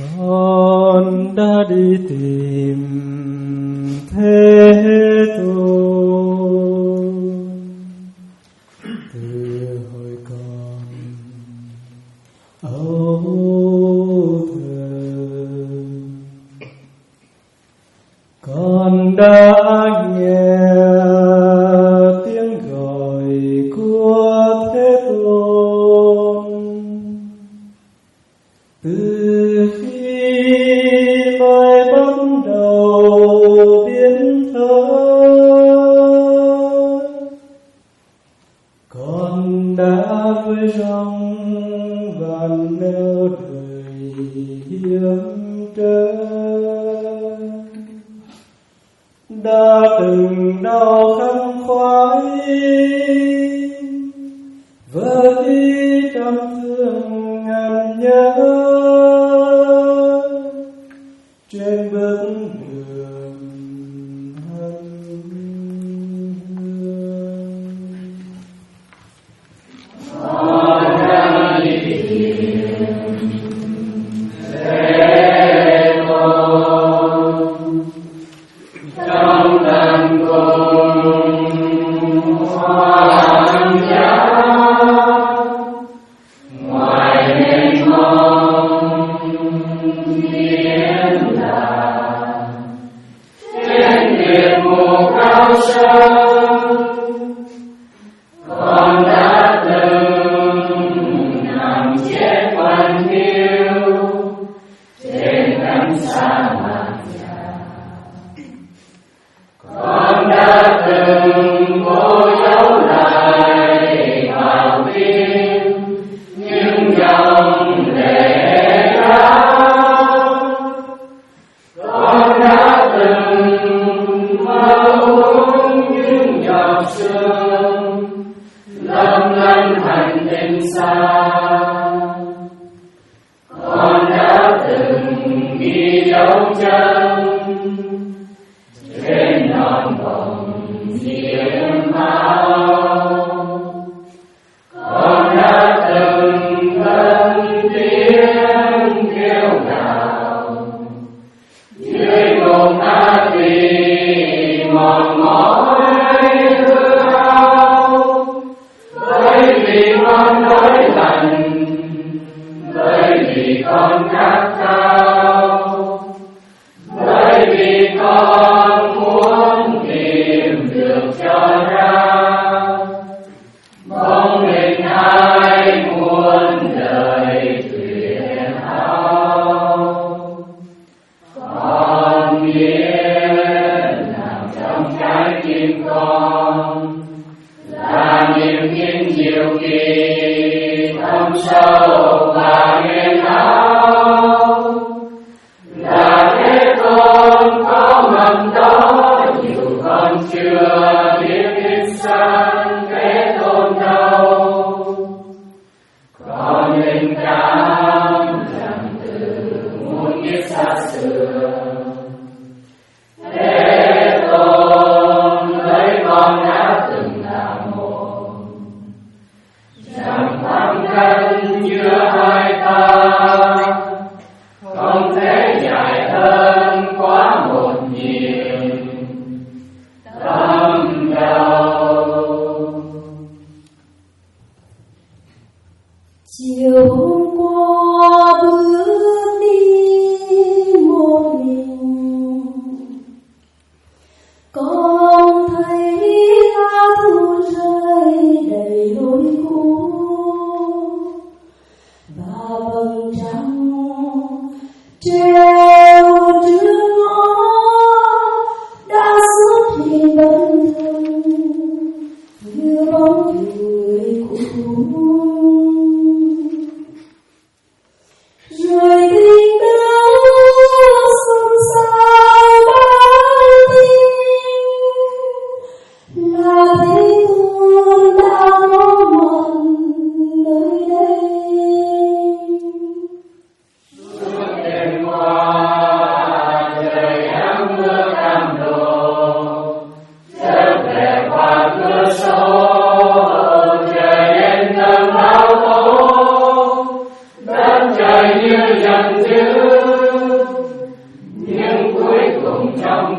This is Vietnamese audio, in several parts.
Con đã đi tìm Thế Tôn từ hồi còn ấu thơ. Con đã nghe tiếng gọi của Thế Tôn từ khi loài bắt đầu biến thơ. Con đã với rong vàn neo đời hiểm trở, đã từng đau khăn khoái với trăm thương ngàn nhớ trên bước đường hân hương. Con đã đi tìm Thế Tôn trong tận cùng hoàng gia, ngoài mênh mông biển là trên địa ngục cao sơn. Con đã từng nằm chết quanh hiu trên cánh sa mạc già. Con đã từng cố giấu lại vào tim những dòng lệ ra. Con đã từng mơ ước những giọt sương lấp lánh hành tinh xa. Con đã từng ghi dấu chân trên non bồng diễm máu. Con đã từng thân tiếng kêu gào dưới ngục ác quỷ mòn mỏi hư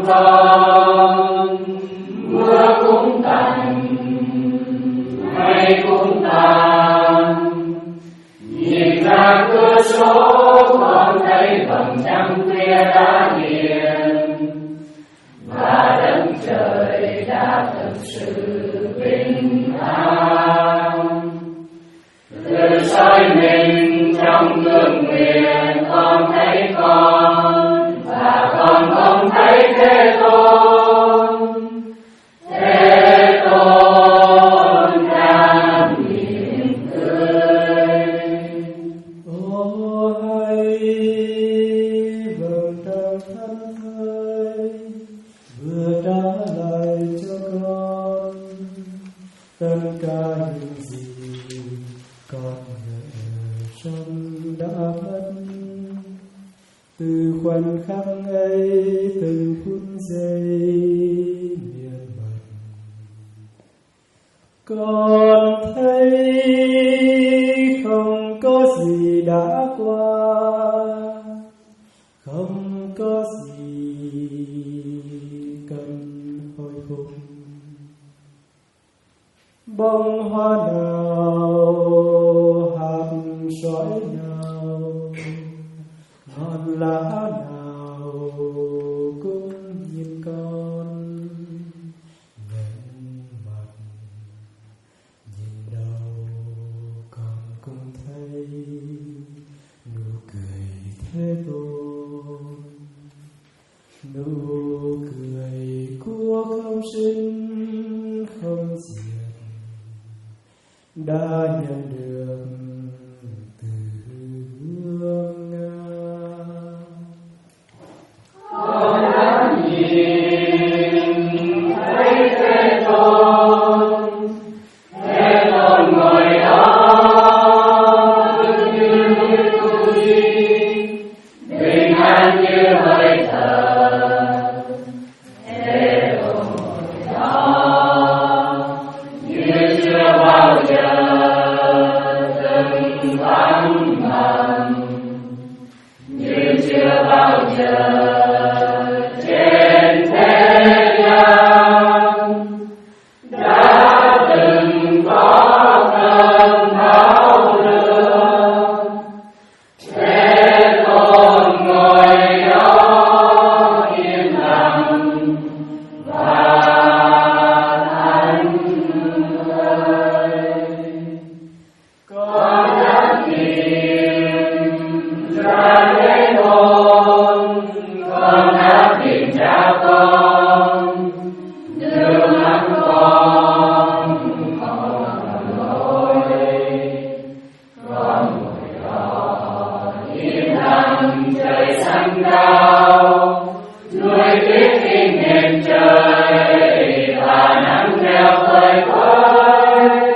con, mưa cũng tạnh, mây cũng tan. Nhìn ra cửa số con thấy vầng trăng khuya đã hiện, và đất trời đã thực sự bình an. Từ soi mình trong gương nguyện con thấy con, và con không thấy Thế Tôn. Thế Tôn đang mỉm cười. Ô hãy vầng trăng thẫn thơi vừa trả lại cho con tất cả những gì con ngỡ sống đã mất. Từ khoảnh khắc ấy từng phút giây miên man, con thấy không có gì đã qua, không có gì cần hồi phục. Bông hoa nào, hạt sỏi nào, ngọn lá nào cũng nhìn con ngẩng mặt, nhìn đâu con cũng thấy nụ cười Thế Tôn, nụ cười của không sinh không diệt đã nhận được từ hương Nga. Con đã nhìn thấy Thế Tôn, Thế Tôn ngồi đó như tu di, bình an như hơi thở. Thế Tôn ngồi đó như chưa bao giờ từng vắng mặt, như chưa bao giờ trên thế gian đã từng có cơn bão lửa. Thế Tôn ngồi đó yên lặng và thánh thơi. Con đã tìm ra Thế Tôn, con đã tìm ra con, nước mắt con ngồi đó yên lặng trời xanh cao, núi tuyết in nền trời và nắng theo phơi phới.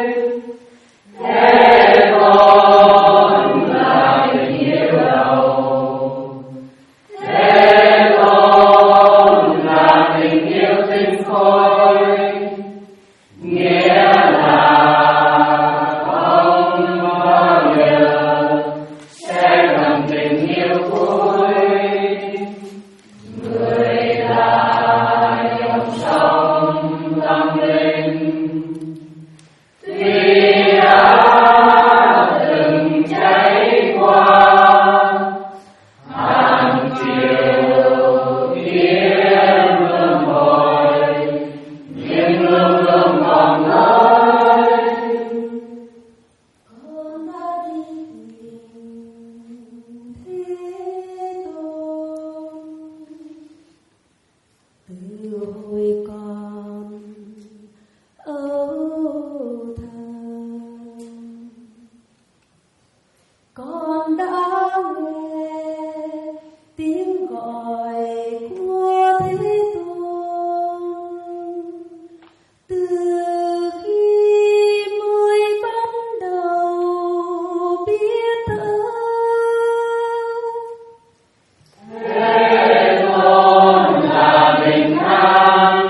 Thế Tôn là tình yêu đầu, Thế Tôn là tình yêu tinh khôi, nghĩa là không bao giờ sẽ ngừng tình yêu cuối. Người là dòng sông tâm linh, tuy đã từng cháy qua hàng chiều kia luôn hồi, nhưng luôn luôn còn nơi. Con đã đi tìm Thế Tôn từ hồi con âu thơ. Con đã nghe tiếng gọi của Thế Tôn từ khi mới bắt đầu biết thơ. Thế Tôn là bình an,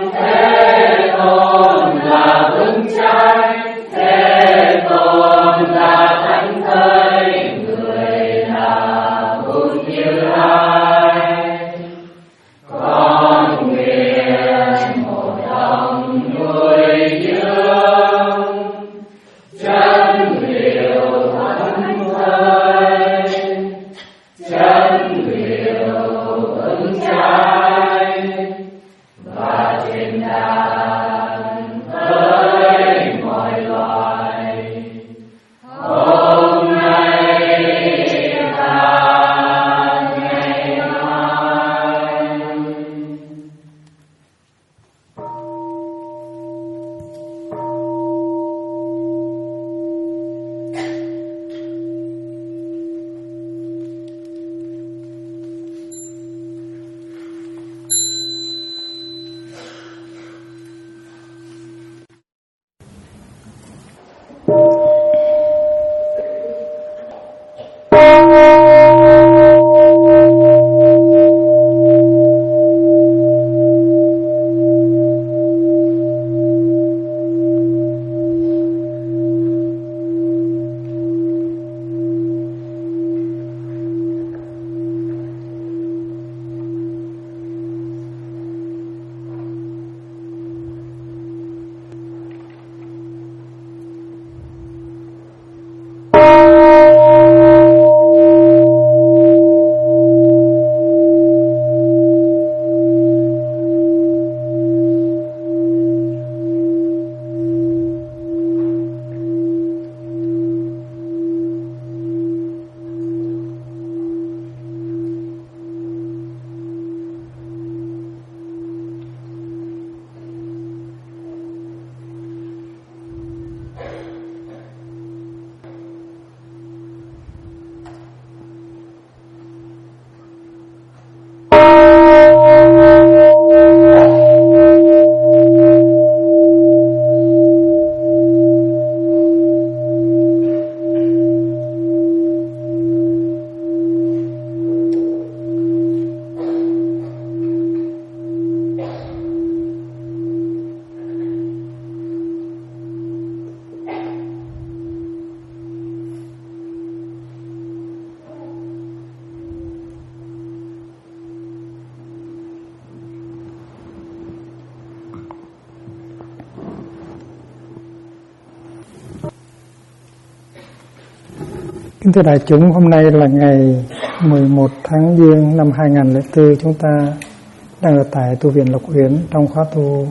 Kính thưa đại chúng, hôm nay là ngày 11 tháng Giêng năm 2004, chúng ta đang ở tại tu viện Lộc Uyển trong khóa tu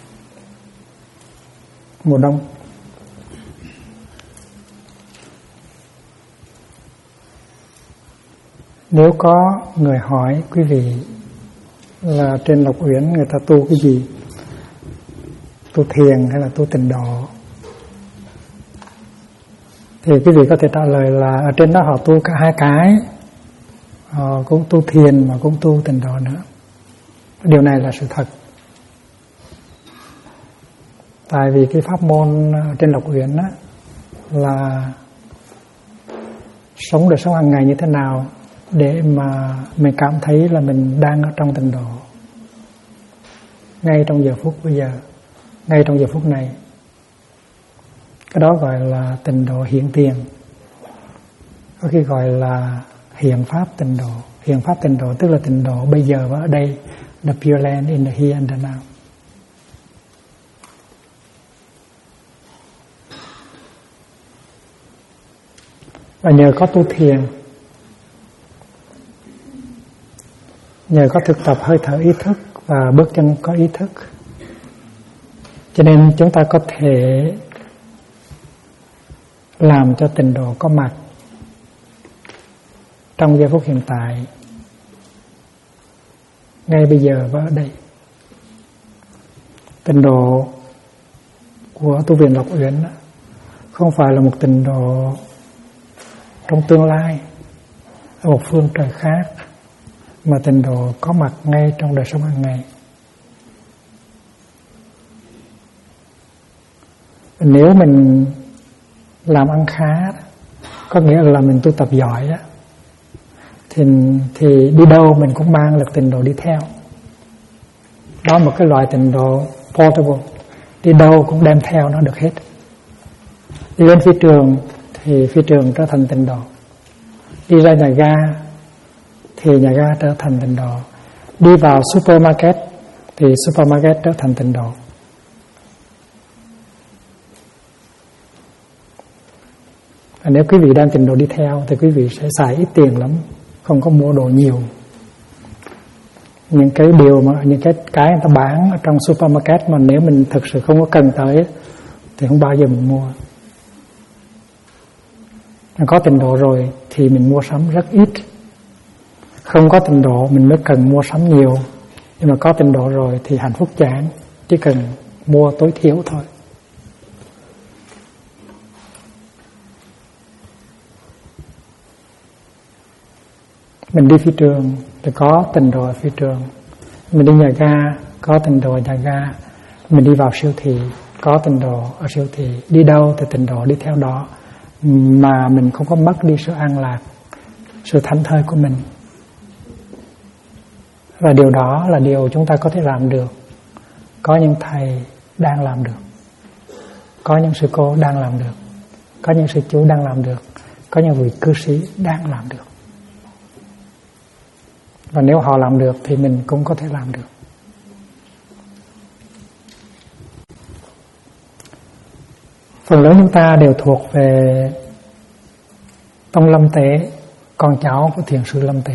mùa đông. Nếu có người hỏi quý vị là trên Lộc Uyển người ta tu cái gì, tu thiền hay là tu tịnh độ, thì quý vị có thể trả lời là ở trên đó họ tu cả hai cái, họ cũng tu thiền mà cũng tu tịnh độ nữa. Điều này là sự thật. Tại vì cái pháp môn trên Lộc Uyển á, là sống đời sống hàng ngày như thế nào để mà mình cảm thấy là mình đang ở trong tịnh độ ngay trong giờ phút bây giờ, ngay trong giờ phút này. Cái đó gọi là tịnh độ hiện tiền, có khi gọi là hiện pháp tịnh độ. Hiện pháp tịnh độ tức là tịnh độ bây giờ và ở đây, the Pure Land in the here and the now. Và nhờ có tu thiền, nhờ có thực tập hơi thở ý thức và bước chân có ý thức, cho nên chúng ta có thể làm cho tịnh độ có mặt trong giây phút hiện tại, ngay bây giờ và ở đây. Tịnh độ của tu viện Lộc Uyển không phải là một tịnh độ trong tương lai ở một phương trời khác, mà tịnh độ có mặt ngay trong đời sống hàng ngày. Nếu mình làm ăn khá, có nghĩa là mình tu tập giỏi đó, thì đi đâu mình cũng mang lực tịnh độ đi theo. Đó là một cái loại tịnh độ portable, đi đâu cũng đem theo nó được hết. Đi lên phi trường thì phi trường trở thành tịnh độ, đi ra nhà ga thì nhà ga trở thành tịnh độ, đi vào supermarket thì supermarket trở thành tịnh độ. Nếu quý vị đem tịnh độ đi theo thì quý vị sẽ xài ít tiền lắm, không có mua đồ nhiều. Những cái điều mà những cái người ta bán ở trong supermarket mà nếu mình thực sự không có cần tới thì không bao giờ mình mua. Có tịnh độ rồi thì mình mua sắm rất ít. Không có tịnh độ mình mới cần mua sắm nhiều. Nhưng mà có tịnh độ rồi thì hạnh phúc chán, chỉ cần mua tối thiểu thôi. Mình đi phi trường thì có tịnh độ ở phi trường. Mình đi nhà ga có tịnh độ ở nhà ga. Mình đi vào siêu thị có tịnh độ ở siêu thị, đi đâu thì tịnh độ đi theo đó, mà mình không có mất đi sự an lạc, sự thảnh thơi của mình. Và điều đó là điều chúng ta có thể làm được. Có những thầy đang làm được, có những sư cô đang làm được, có những sư chú đang làm được, có những vị cư sĩ đang làm được. Và nếu họ làm được thì mình cũng có thể làm được. Phần lớn chúng ta đều thuộc về tông Lâm Tế, con cháu của Thiền sư Lâm Tế.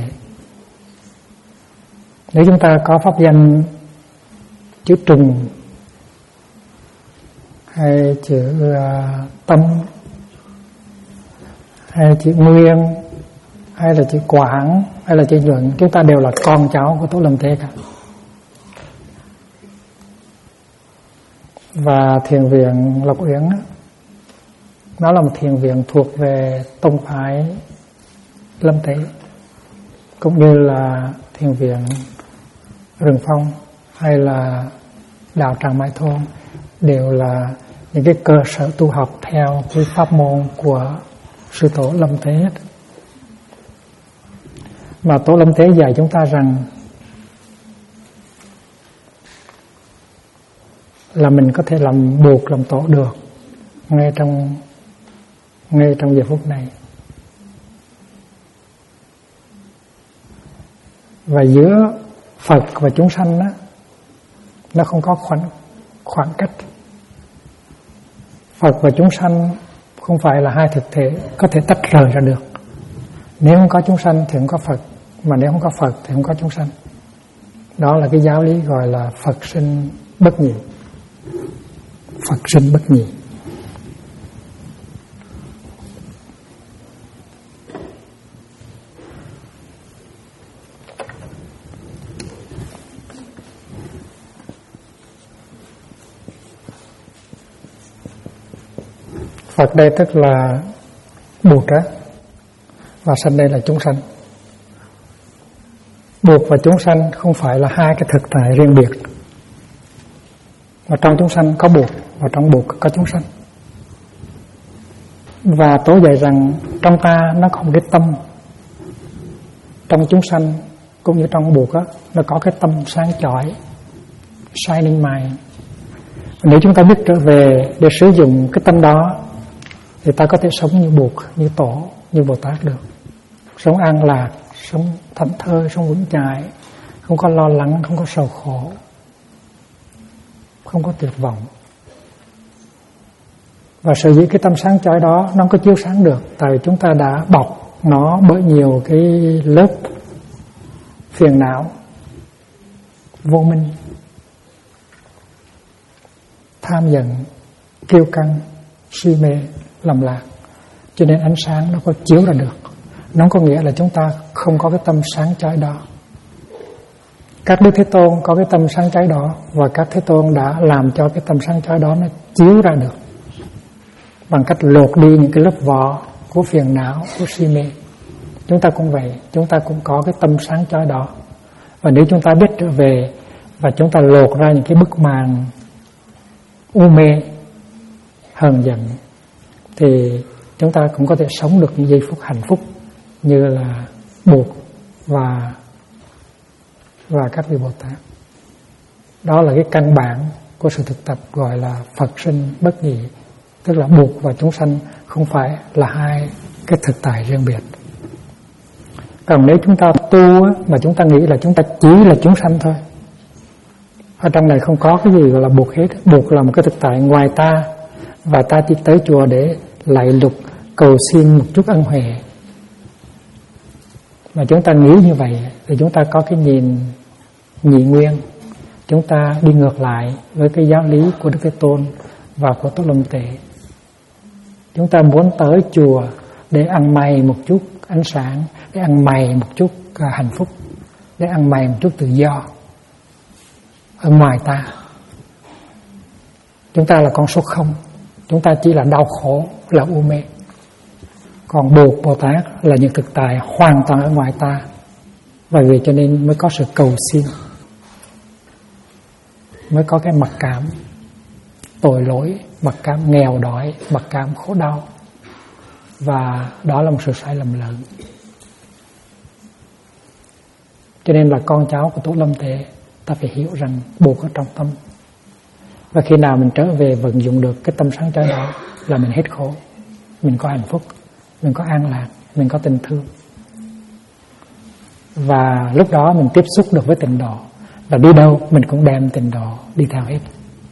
Nếu chúng ta có pháp danh chữ Trùng hay chữ Tâm hay chữ Nguyên hay là chữ Quảng hay là chữ Nhuận, chúng ta đều là con cháu của Tổ Lâm Tế cả. Và thiền viện Lộc Uyển nó là một thiền viện thuộc về tông phái Lâm Tế, cũng như là thiền viện Rừng Phong hay là đạo Tràng Mai Thôn, đều là những cái cơ sở tu học theo cái pháp môn của sư tổ Lâm Tế. Mà Tổ Lâm Tế dạy chúng ta rằng là mình có thể làm buộc làm tổ được ngay trong giờ phút này. Và giữa Phật và chúng sanh đó, nó không có khoảng cách. Phật và chúng sanh không phải là hai thực thể có thể tách rời ra được. Nếu không có chúng sanh thì không có Phật, mà nếu không có Phật thì không có chúng sanh. Đó là cái giáo lý gọi là Phật sinh bất nhị. Phật sinh bất nhị. Phật đây tức là Bụt á, và sanh đây là chúng sanh. Bụt và chúng sanh không phải là hai cái thực tại riêng biệt. Và trong chúng sanh có Bụt, và trong Bụt có chúng sanh. Và Tổ dạy rằng trong ta nó có một cái tâm, trong chúng sanh cũng như trong Bụt á, nó có cái tâm sáng chói, shining mind. Nếu chúng ta biết trở về để sử dụng cái tâm đó, thì ta có thể sống như Bụt, như Tổ, như Bồ Tát được. Sống an lạc, sống thảnh thơi, sống vững chãi, không có lo lắng, không có sầu khổ, không có tuyệt vọng. Và sở dĩ cái tâm sáng chói đó nó không có chiếu sáng được, tại vì chúng ta đã bọc nó bởi nhiều cái lớp phiền não, vô minh, tham giận, kiêu căng, si mê, lầm lạc. Cho nên ánh sáng nó có chiếu ra được. Nó có nghĩa là chúng ta không có cái tâm sáng chói đó. Các Đức Thế Tôn có cái tâm sáng chói đó, và các Thế Tôn đã làm cho cái tâm sáng chói đó nó chiếu ra được bằng cách lột đi những cái lớp vỏ của phiền não, của si mê. Chúng ta cũng vậy, chúng ta cũng có cái tâm sáng chói đó. Và nếu chúng ta biết trở về và chúng ta lột ra những cái bức màn u mê, hờn giận, thì chúng ta cũng có thể sống được những giây phút hạnh phúc như là Bụt và các vị Bồ Tát. Đó là cái căn bản của sự thực tập gọi là Phật sinh bất nhị, tức là Bụt và chúng sanh không phải là hai cái thực tại riêng biệt. Còn nếu chúng ta tu mà chúng ta nghĩ là chúng ta chỉ là chúng sanh thôi, ở trong này không có cái gì gọi là Bụt hết. Bụt là một cái thực tại ngoài ta, và ta chỉ tới chùa để lạy lục, cầu xin một chút ân huệ. Mà chúng ta nghĩ như vậy thì chúng ta có cái nhìn nhị nguyên. Chúng ta đi ngược lại với cái giáo lý của Đức Thế Tôn và của Tổ Lâm Tế. Chúng ta muốn tới chùa để ăn mày một chút ánh sáng, để ăn mày một chút hạnh phúc, để ăn mày một chút tự do ở ngoài ta. Chúng ta là con số không. Chúng ta chỉ là đau khổ, là u mê. Còn Bụt, Bồ Tát là những thực tại hoàn toàn ở ngoài ta. Và vì cho nên mới có sự cầu xin, mới có cái mặc cảm, tội lỗi, mặc cảm nghèo đói, mặc cảm khổ đau. Và đó là một sự sai lầm lớn. Cho nên là con cháu của Tổ Lâm Tế, ta phải hiểu rằng buộc ở trong tâm. Và khi nào mình trở về vận dụng được cái tâm sáng chói đó là mình hết khổ. Mình có hạnh phúc, mình có an lạc, mình có tình thương. Và lúc đó mình tiếp xúc được với tịnh độ. Và đi đâu mình cũng đem tịnh độ đi theo hết.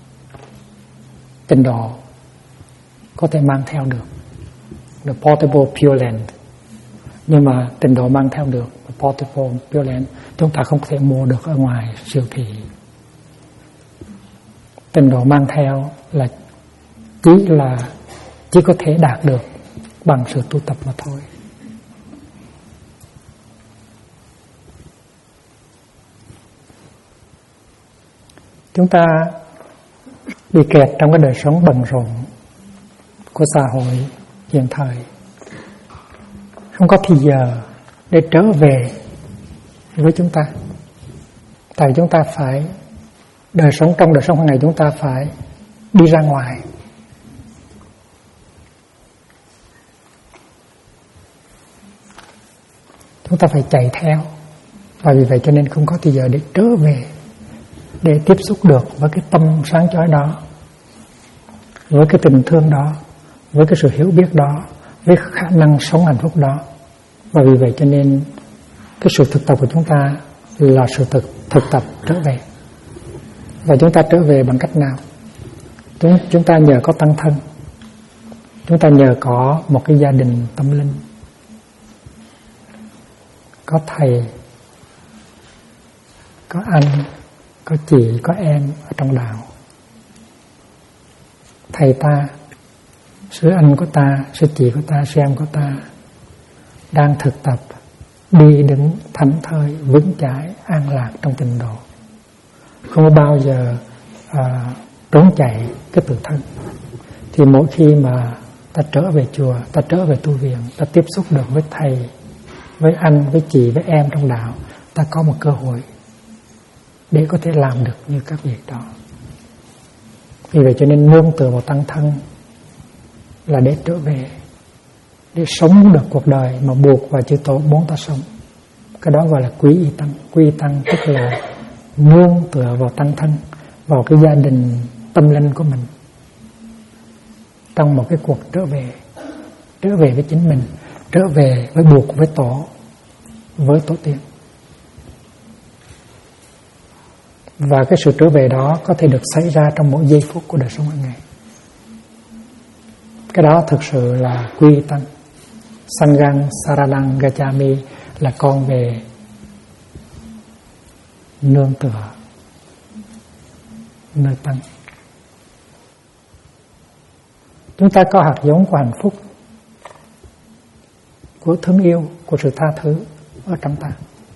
Tịnh độ có thể mang theo được. The portable Pure Land. Nhưng mà tịnh độ mang theo được the portable Pure Land, chúng ta không thể mua được ở ngoài siêu thị. Tịnh độ mang theo là chỉ có thể đạt được bằng sự tu tập mà thôi. Chúng ta bị kẹt trong cái đời sống bận rộn của xã hội hiện thời, không có thì giờ để trở về với chúng ta. Tại chúng ta phải trong đời sống hàng ngày chúng ta phải đi ra ngoài. Chúng ta phải chạy theo. Và vì vậy cho nên không có thì giờ để trở về, để tiếp xúc được với cái tâm sáng chói đó, với cái tình thương đó, với cái sự hiểu biết đó, với khả năng sống hạnh phúc đó. Và vì vậy cho nên cái sự thực tập của chúng ta là sự thực tập trở về. Và chúng ta trở về bằng cách nào? Chúng ta nhờ có tăng thân, chúng ta nhờ có một cái gia đình tâm linh, có thầy, có anh, có chị, có em ở trong đạo. Thầy ta, sư anh của ta, sư chị của ta, sư em của ta đang thực tập đi đứng thảnh thơi, vững chãi, an lạc trong tịnh độ, không có bao giờ trốn chạy cái tự thân. Thì mỗi khi mà ta trở về chùa, ta trở về tu viện, ta tiếp xúc được với thầy, với anh, với chị, với em trong đạo, ta có một cơ hội để có thể làm được như các việc đó. Vì vậy cho nên nương tựa vào tăng thân là để trở về, để sống được cuộc đời mà buộc và chư Tổ muốn ta sống. Cái đó gọi là quý y tăng. Quý y tăng tức là nương tựa vào tăng thân, vào cái gia đình tâm linh của mình, trong một cái cuộc trở về với chính mình, trở về với buộc với Tổ, với Tổ tiên. Và cái sự trở về đó có thể được xảy ra trong mỗi giây phút của đời sống hàng ngày. Cái đó thực sự là quy tăng. Sanghang Saranang Gacchami là con về nương tựa nơi tăng. Chúng ta có hạt giống của hạnh phúc, của thương yêu, của sự tha thứ ở trong ta.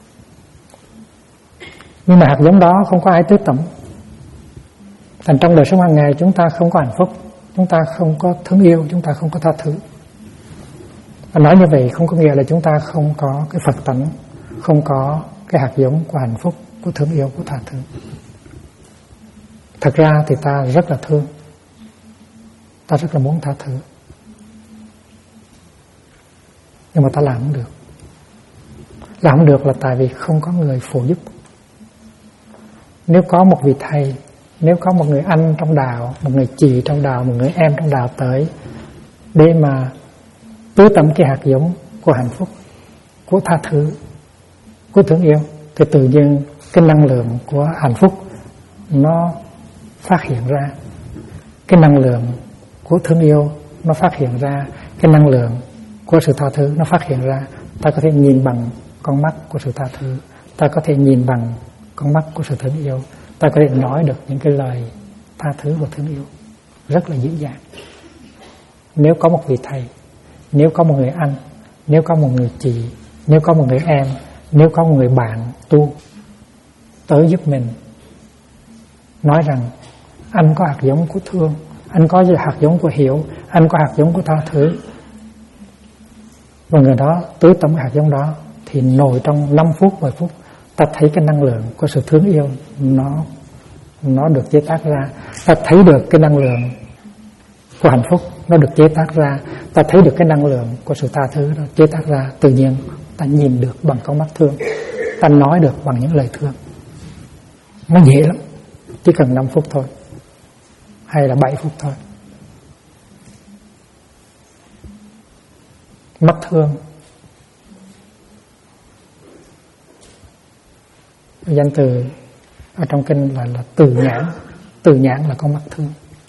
Nhưng mà hạt giống đó không có ai tưới tẩm. Thành trong đời sống hàng ngày chúng ta không có hạnh phúc, chúng ta không có thương yêu, chúng ta không có tha thứ. Và nói như vậy không có nghĩa là chúng ta không có cái Phật tánh, không có cái hạt giống của hạnh phúc, của thương yêu, của tha thứ. Thật ra thì ta rất là thương, ta rất là muốn tha thứ, nhưng mà ta làm không được. Làm không được là tại vì không có người phụ giúp. Nếu có một vị thầy, nếu có một người anh trong đạo, một người chị trong đạo, một người em trong đạo tới để mà tưới tẩm cái hạt giống của hạnh phúc, của tha thứ, của thương yêu, thì tự nhiên cái năng lượng của hạnh phúc nó phát hiện ra, cái năng lượng của thương yêu nó phát hiện ra, cái năng lượng của sự tha thứ nó phát hiện ra. Ta có thể nhìn bằng con mắt của sự tha thứ, ta có thể nhìn bằng con mắt của sự thương yêu, ta có thể nói được những cái lời tha thứ và thương yêu rất là dễ dàng. Nếu có một vị thầy, nếu có một người anh, nếu có một người chị, nếu có một người em, nếu có một người bạn tu tới giúp mình, nói rằng anh có hạt giống của thương, anh có hạt giống của hiểu, anh có hạt giống của tha thứ, và người đó tưới tẩm hạt giống đó, thì nổi trong 5 phút, 10 phút ta thấy cái năng lượng của sự thương yêu nó được chế tác ra, Ta thấy được cái năng lượng của hạnh phúc nó được chế tác ra. Ta thấy được cái năng lượng của sự tha thứ nó chế tác ra. Tự nhiên ta nhìn được bằng con mắt thương. Ta nói được bằng những lời thương. Nó dễ lắm. Chỉ cần 5 phút thôi, hay là 7 phút thôi. Mắt thương, danh từ ở trong kinh là từ nhãn. Từ nhãn là con mắt thương.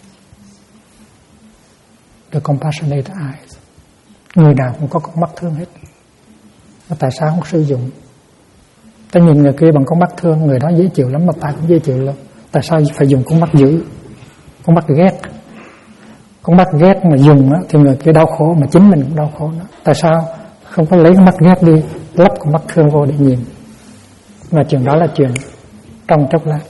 The compassionate eyes. Người nào cũng có con mắt thương hết. Tại sao không sử dụng? Ta nhìn người kia bằng con mắt thương, người đó dễ chịu lắm mà ta cũng dễ chịu lắm. Tại sao phải dùng con mắt dữ, con mắt ghét? Con mắt ghét mà dùng á, thì người kia đau khổ, mà chính mình cũng đau khổ nữa. Tại sao không có lấy con mắt ghét đi, lắp con mắt thương vô để nhìn? Mà chuyện đó là chuyện trong chốc lát.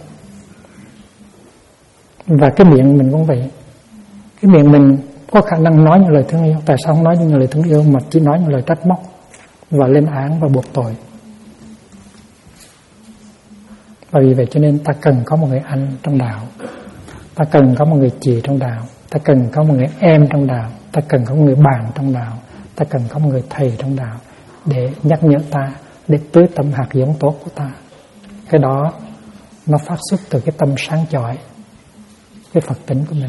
Và cái miệng mình cũng vậy. Cái miệng mình có khả năng nói những lời thương yêu. Tại sao không nói những lời thương yêu mà chỉ nói những lời trách móc và lên án và buộc tội? Và vì vậy cho nên ta cần có một người anh trong đạo, ta cần có một người chị trong đạo, ta cần có một người em trong đạo, ta cần có một người bạn trong đạo, ta cần có một người thầy trong đạo để nhắc nhở ta, để tưới tẩm hạt giống tốt của ta. Cái đó nó phát xuất từ cái tâm sáng chói, cái Phật tính của mình.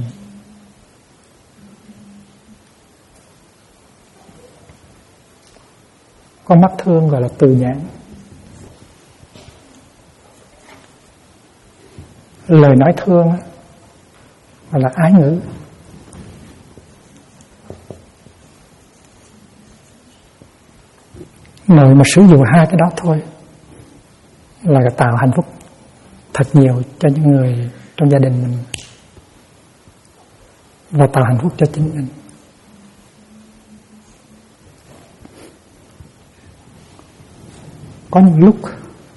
Con mắt thương gọi là từ nhãn. Lời nói thương gọi là ái ngữ. Nội mà sử dụng hai cái đó thôi là tạo hạnh phúc thật nhiều cho những người trong gia đình mình và tạo hạnh phúc cho chính mình. Có những lúc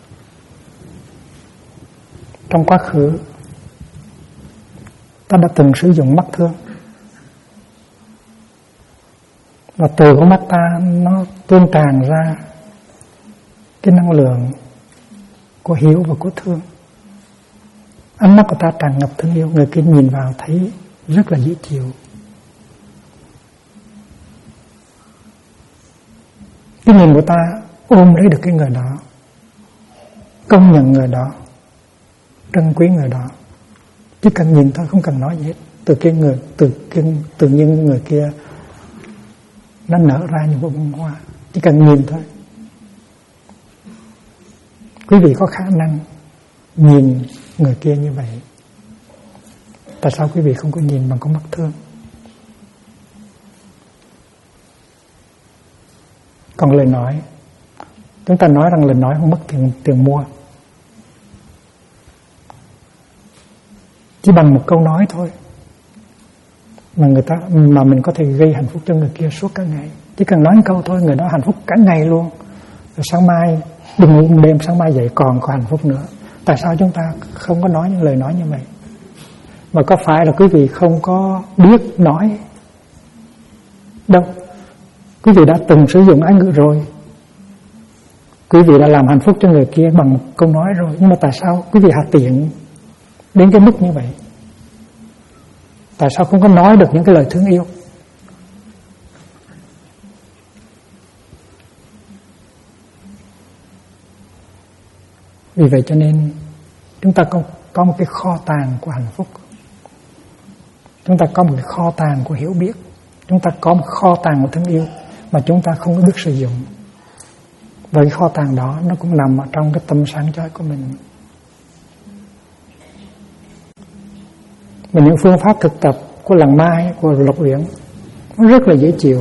trong quá khứ ta đã từng sử dụng mắt thương, và từ con mắt ta nó tuôn tràn ra cái năng lượng của hiếu và của thương. Ánh mắt của ta tràn ngập thương yêu, người kia nhìn vào thấy rất là dễ chịu. Cái nhìn của ta ôm lấy được cái người đó, công nhận người đó, trân quý người đó. Chỉ cần nhìn thôi, không cần nói gì hết. Tự nhiên người kia nó nở ra những bông hoa. Chỉ cần nhìn thôi. Quý vị có khả năng nhìn người kia như vậy. Tại sao quý vị không có nhìn bằng con mắt thương? Còn lời nói, chúng ta nói rằng lời nói không mất tiền mua. Chỉ bằng một câu nói thôi mà mình có thể gây hạnh phúc cho người kia suốt cả ngày. Chỉ cần nói một câu thôi, người đó hạnh phúc cả ngày luôn. Rồi sáng mai đừng ngủ một đêm, sáng mai dậy còn có hạnh phúc nữa. Tại sao chúng ta không có nói những lời nói như vậy? Mà có phải là quý vị không có biết nói đâu. Quý vị đã từng sử dụng ái ngữ rồi. Quý vị đã làm hạnh phúc cho người kia bằng một câu nói rồi. Nhưng mà tại sao quý vị hạ tiện đến cái mức như vậy? Tại sao không có nói được những cái lời thương yêu? Vì vậy cho nên chúng ta có một cái kho tàng của hạnh phúc. Chúng ta có một cái kho tàng của hiểu biết. Chúng ta có một kho tàng của thương yêu mà chúng ta không có biết sử dụng. Và cái kho tàng đó nó cũng nằm ở trong cái tâm sáng chói của mình. Mà những phương pháp thực tập của Làng Mai, của Lộc Uyển, nó rất là dễ chịu,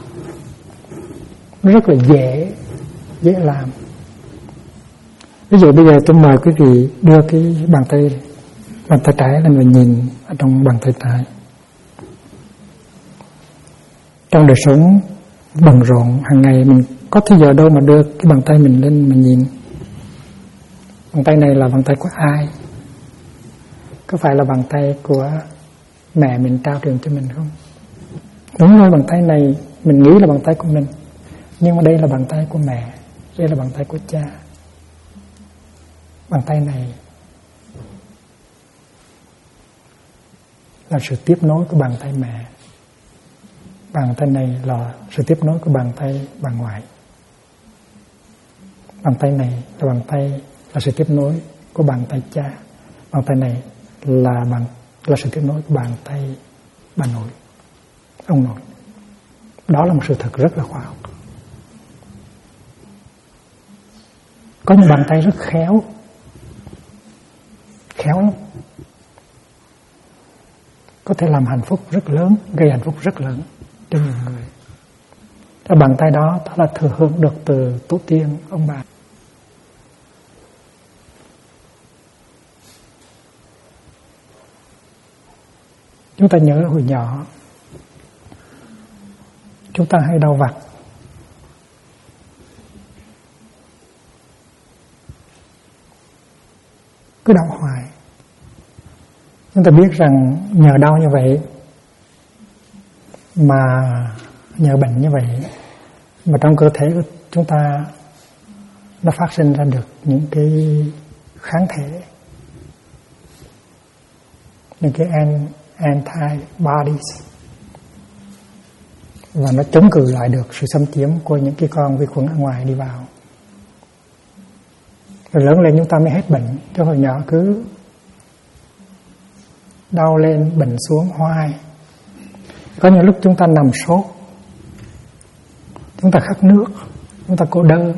nó rất là dễ làm. Ví dụ bây giờ tôi mời quý vị đưa cái bàn tay trái lên và nhìn ở trong bàn tay trái. Trong đời sống bận rộn hàng ngày mình có thời giờ đâu mà đưa cái bàn tay mình lên mà nhìn. Bàn tay này là bàn tay của ai? Có phải là bàn tay của mẹ mình trao truyền cho mình không? Đúng rồi, bàn tay này mình nghĩ là bàn tay của mình, nhưng mà đây là bàn tay của mẹ, đây là bàn tay của cha. Bàn tay này là sự tiếp nối của bàn tay mẹ. Bàn tay này là sự tiếp nối của bàn tay bà ngoại. Bàn tay này là sự tiếp nối của bàn tay cha. Bàn tay này là sự tiếp nối của bàn tay bà nội, ông nội. Đó là một sự thật rất là khoa học. Có những bàn tay rất khéo lắm, có thể làm hạnh phúc rất lớn, gây hạnh phúc rất lớn cho nhiều người. Cái bàn tay đó là thừa hưởng được từ tổ tiên ông bà. Chúng ta nhớ hồi nhỏ chúng ta hay đau vặt, cứ đau hoài. Chúng ta biết rằng nhờ đau như vậy mà nhờ bệnh như vậy mà trong cơ thể của chúng ta nó phát sinh ra được những cái kháng thể, những cái antibodies, và nó chống cự lại được sự xâm chiếm của những cái con vi khuẩn ở ngoài đi vào. Rồi lớn lên chúng ta mới hết bệnh, chứ hồi nhỏ cứ đau lên bệnh xuống hoài. Có những lúc chúng ta nằm sốt, chúng ta khát nước, chúng ta cô đơn,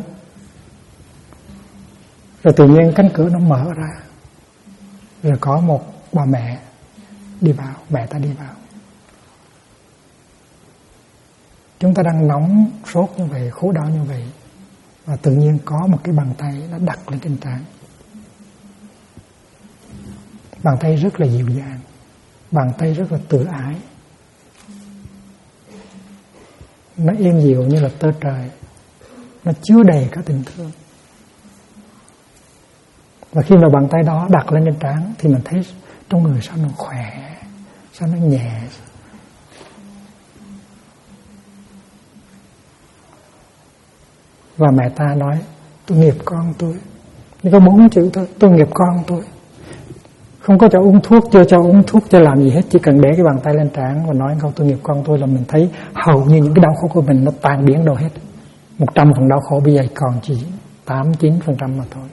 rồi tự nhiên cánh cửa nó mở ra, rồi có một bà mẹ đi vào, mẹ ta đi vào. Chúng ta đang nóng sốt như vậy, khổ đau như vậy, và tự nhiên có một cái bàn tay nó đặt lên trên trán. Bàn tay rất là dịu dàng, bàn tay rất là từ ái, nó êm dịu như là tơ trời, nó chứa đầy cả tình thương. Và khi mà bàn tay đó đặt lên trên trán thì mình thấy trong người sao nó khỏe, sao nó nhẹ. Và mẹ ta nói, tôi nghiệp con tôi. Chỉ có 4 chữ thôi, tôi nghiệp con tôi. Không có cho uống thuốc, chưa cho uống thuốc, chưa làm gì hết. Chỉ cần để cái bàn tay lên trán và nói câu tôi nghiệp con tôi là mình thấy hầu như những cái đau khổ của mình nó tan biến đâu hết. 100% đau khổ bây giờ còn chỉ 8-9% mà thôi.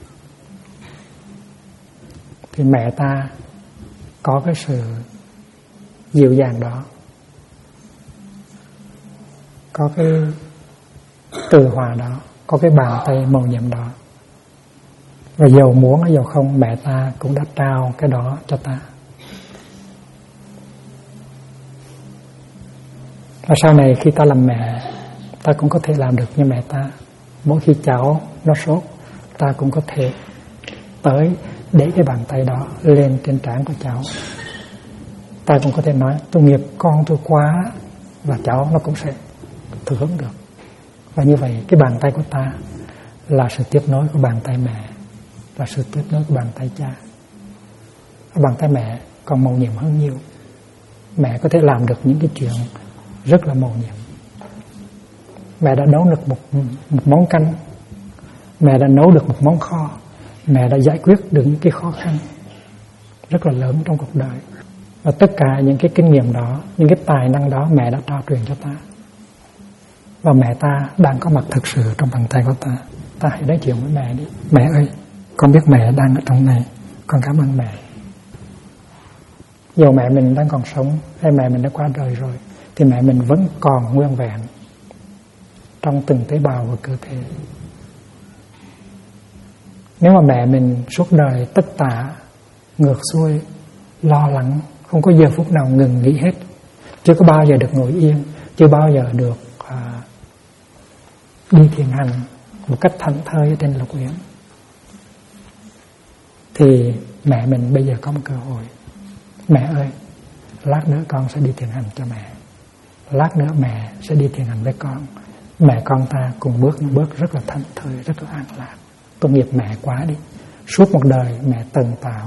Thì mẹ ta có cái sự dịu dàng đó, có cái từ hòa đó, có cái bàn tay màu nhiệm đó. Và dầu muốn hay dầu không, mẹ ta cũng đã trao cái đó cho ta. Và sau này khi ta làm mẹ, ta cũng có thể làm được như mẹ ta. Mỗi khi cháu nó sốt, ta cũng có thể tới để cái bàn tay đó lên trên trán của cháu. Ta cũng có thể nói tôi nghiệp con tôi quá, và cháu nó cũng sẽ thừa hưởng được. Và như vậy cái bàn tay của ta là sự tiếp nối của bàn tay mẹ, là sự tiếp nối của bàn tay cha. Bàn tay mẹ còn mầu nhiệm hơn nhiều. Mẹ có thể làm được những cái chuyện rất là mầu nhiệm. Mẹ đã nấu được một món canh, mẹ đã nấu được một món kho, mẹ đã giải quyết được những cái khó khăn rất là lớn trong cuộc đời. Và tất cả những cái kinh nghiệm đó, những cái tài năng đó mẹ đã trao truyền cho ta. Và mẹ ta đang có mặt thực sự trong bàn tay của ta. Ta hãy nói chuyện với mẹ đi. Mẹ ơi, con biết mẹ đang ở trong này, con cảm ơn mẹ. Dù mẹ mình đang còn sống hay mẹ mình đã qua đời rồi, thì mẹ mình vẫn còn nguyên vẹn trong từng tế bào của cơ thể. Nếu mà mẹ mình suốt đời tất tả, ngược xuôi, lo lắng, không có giờ phút nào ngừng nghỉ hết, chưa có bao giờ được ngồi yên, chưa bao giờ được đi thiền hành một cách thảnh thơi trên lục uyển, thì mẹ mình bây giờ có một cơ hội. Mẹ ơi, lát nữa con sẽ đi thiền hành cho mẹ, lát nữa mẹ sẽ đi thiền hành với con. Mẹ con ta cùng bước rất là thảnh thơi, rất là an lạc. Tội nghiệp mẹ quá đi. Suốt một đời mẹ tần tảo,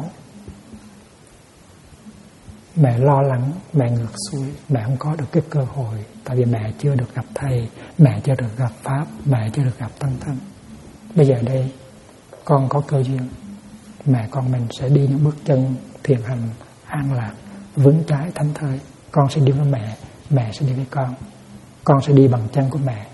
mẹ lo lắng, mẹ ngược xuôi, mẹ không có được cái cơ hội. Tại vì mẹ chưa được gặp thầy, mẹ chưa được gặp pháp, mẹ chưa được gặp tăng thân. Bây giờ đây con có cơ duyên, mẹ con mình sẽ đi những bước chân thiền hành an lạc vững chãi thảnh thơi. Con sẽ đi với mẹ, mẹ sẽ đi với con sẽ đi bằng chân của mẹ,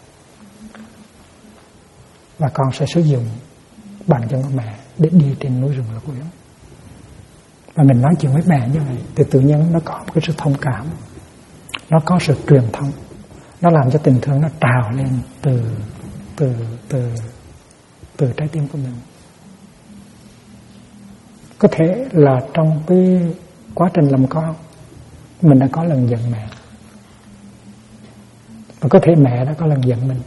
và con sẽ sử dụng bàn chân của mẹ để đi trên núi rừng Lộc Uyển. Và mình nói chuyện với mẹ như vậy thì tự nhiên nó có một cái sự thông cảm, nó có sự truyền thông, nó làm cho tình thương nó trào lên từ trái tim của mình. Có thể là trong cái quá trình làm con mình đã có lần giận mẹ, và có thể mẹ đã có lần giận mình.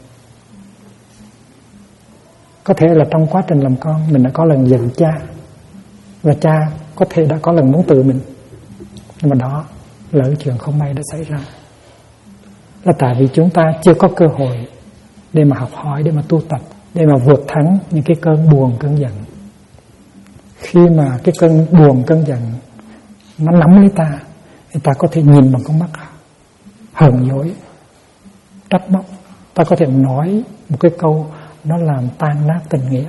Có thể là trong quá trình làm con mình đã có lần giận cha, và cha có thể đã có lần muốn tự mình. Nhưng mà đó là cái chuyện không may đã xảy ra, là tại vì chúng ta chưa có cơ hội để mà học hỏi, để mà tu tập, để mà vượt thắng những cái cơn buồn, cơn giận. Khi mà cái cơn buồn, cơn giận nó nắm lấy ta, thì ta có thể nhìn bằng con mắt hờn dỗi, trách móc. Ta có thể nói một cái câu nó làm tan nát tình nghĩa.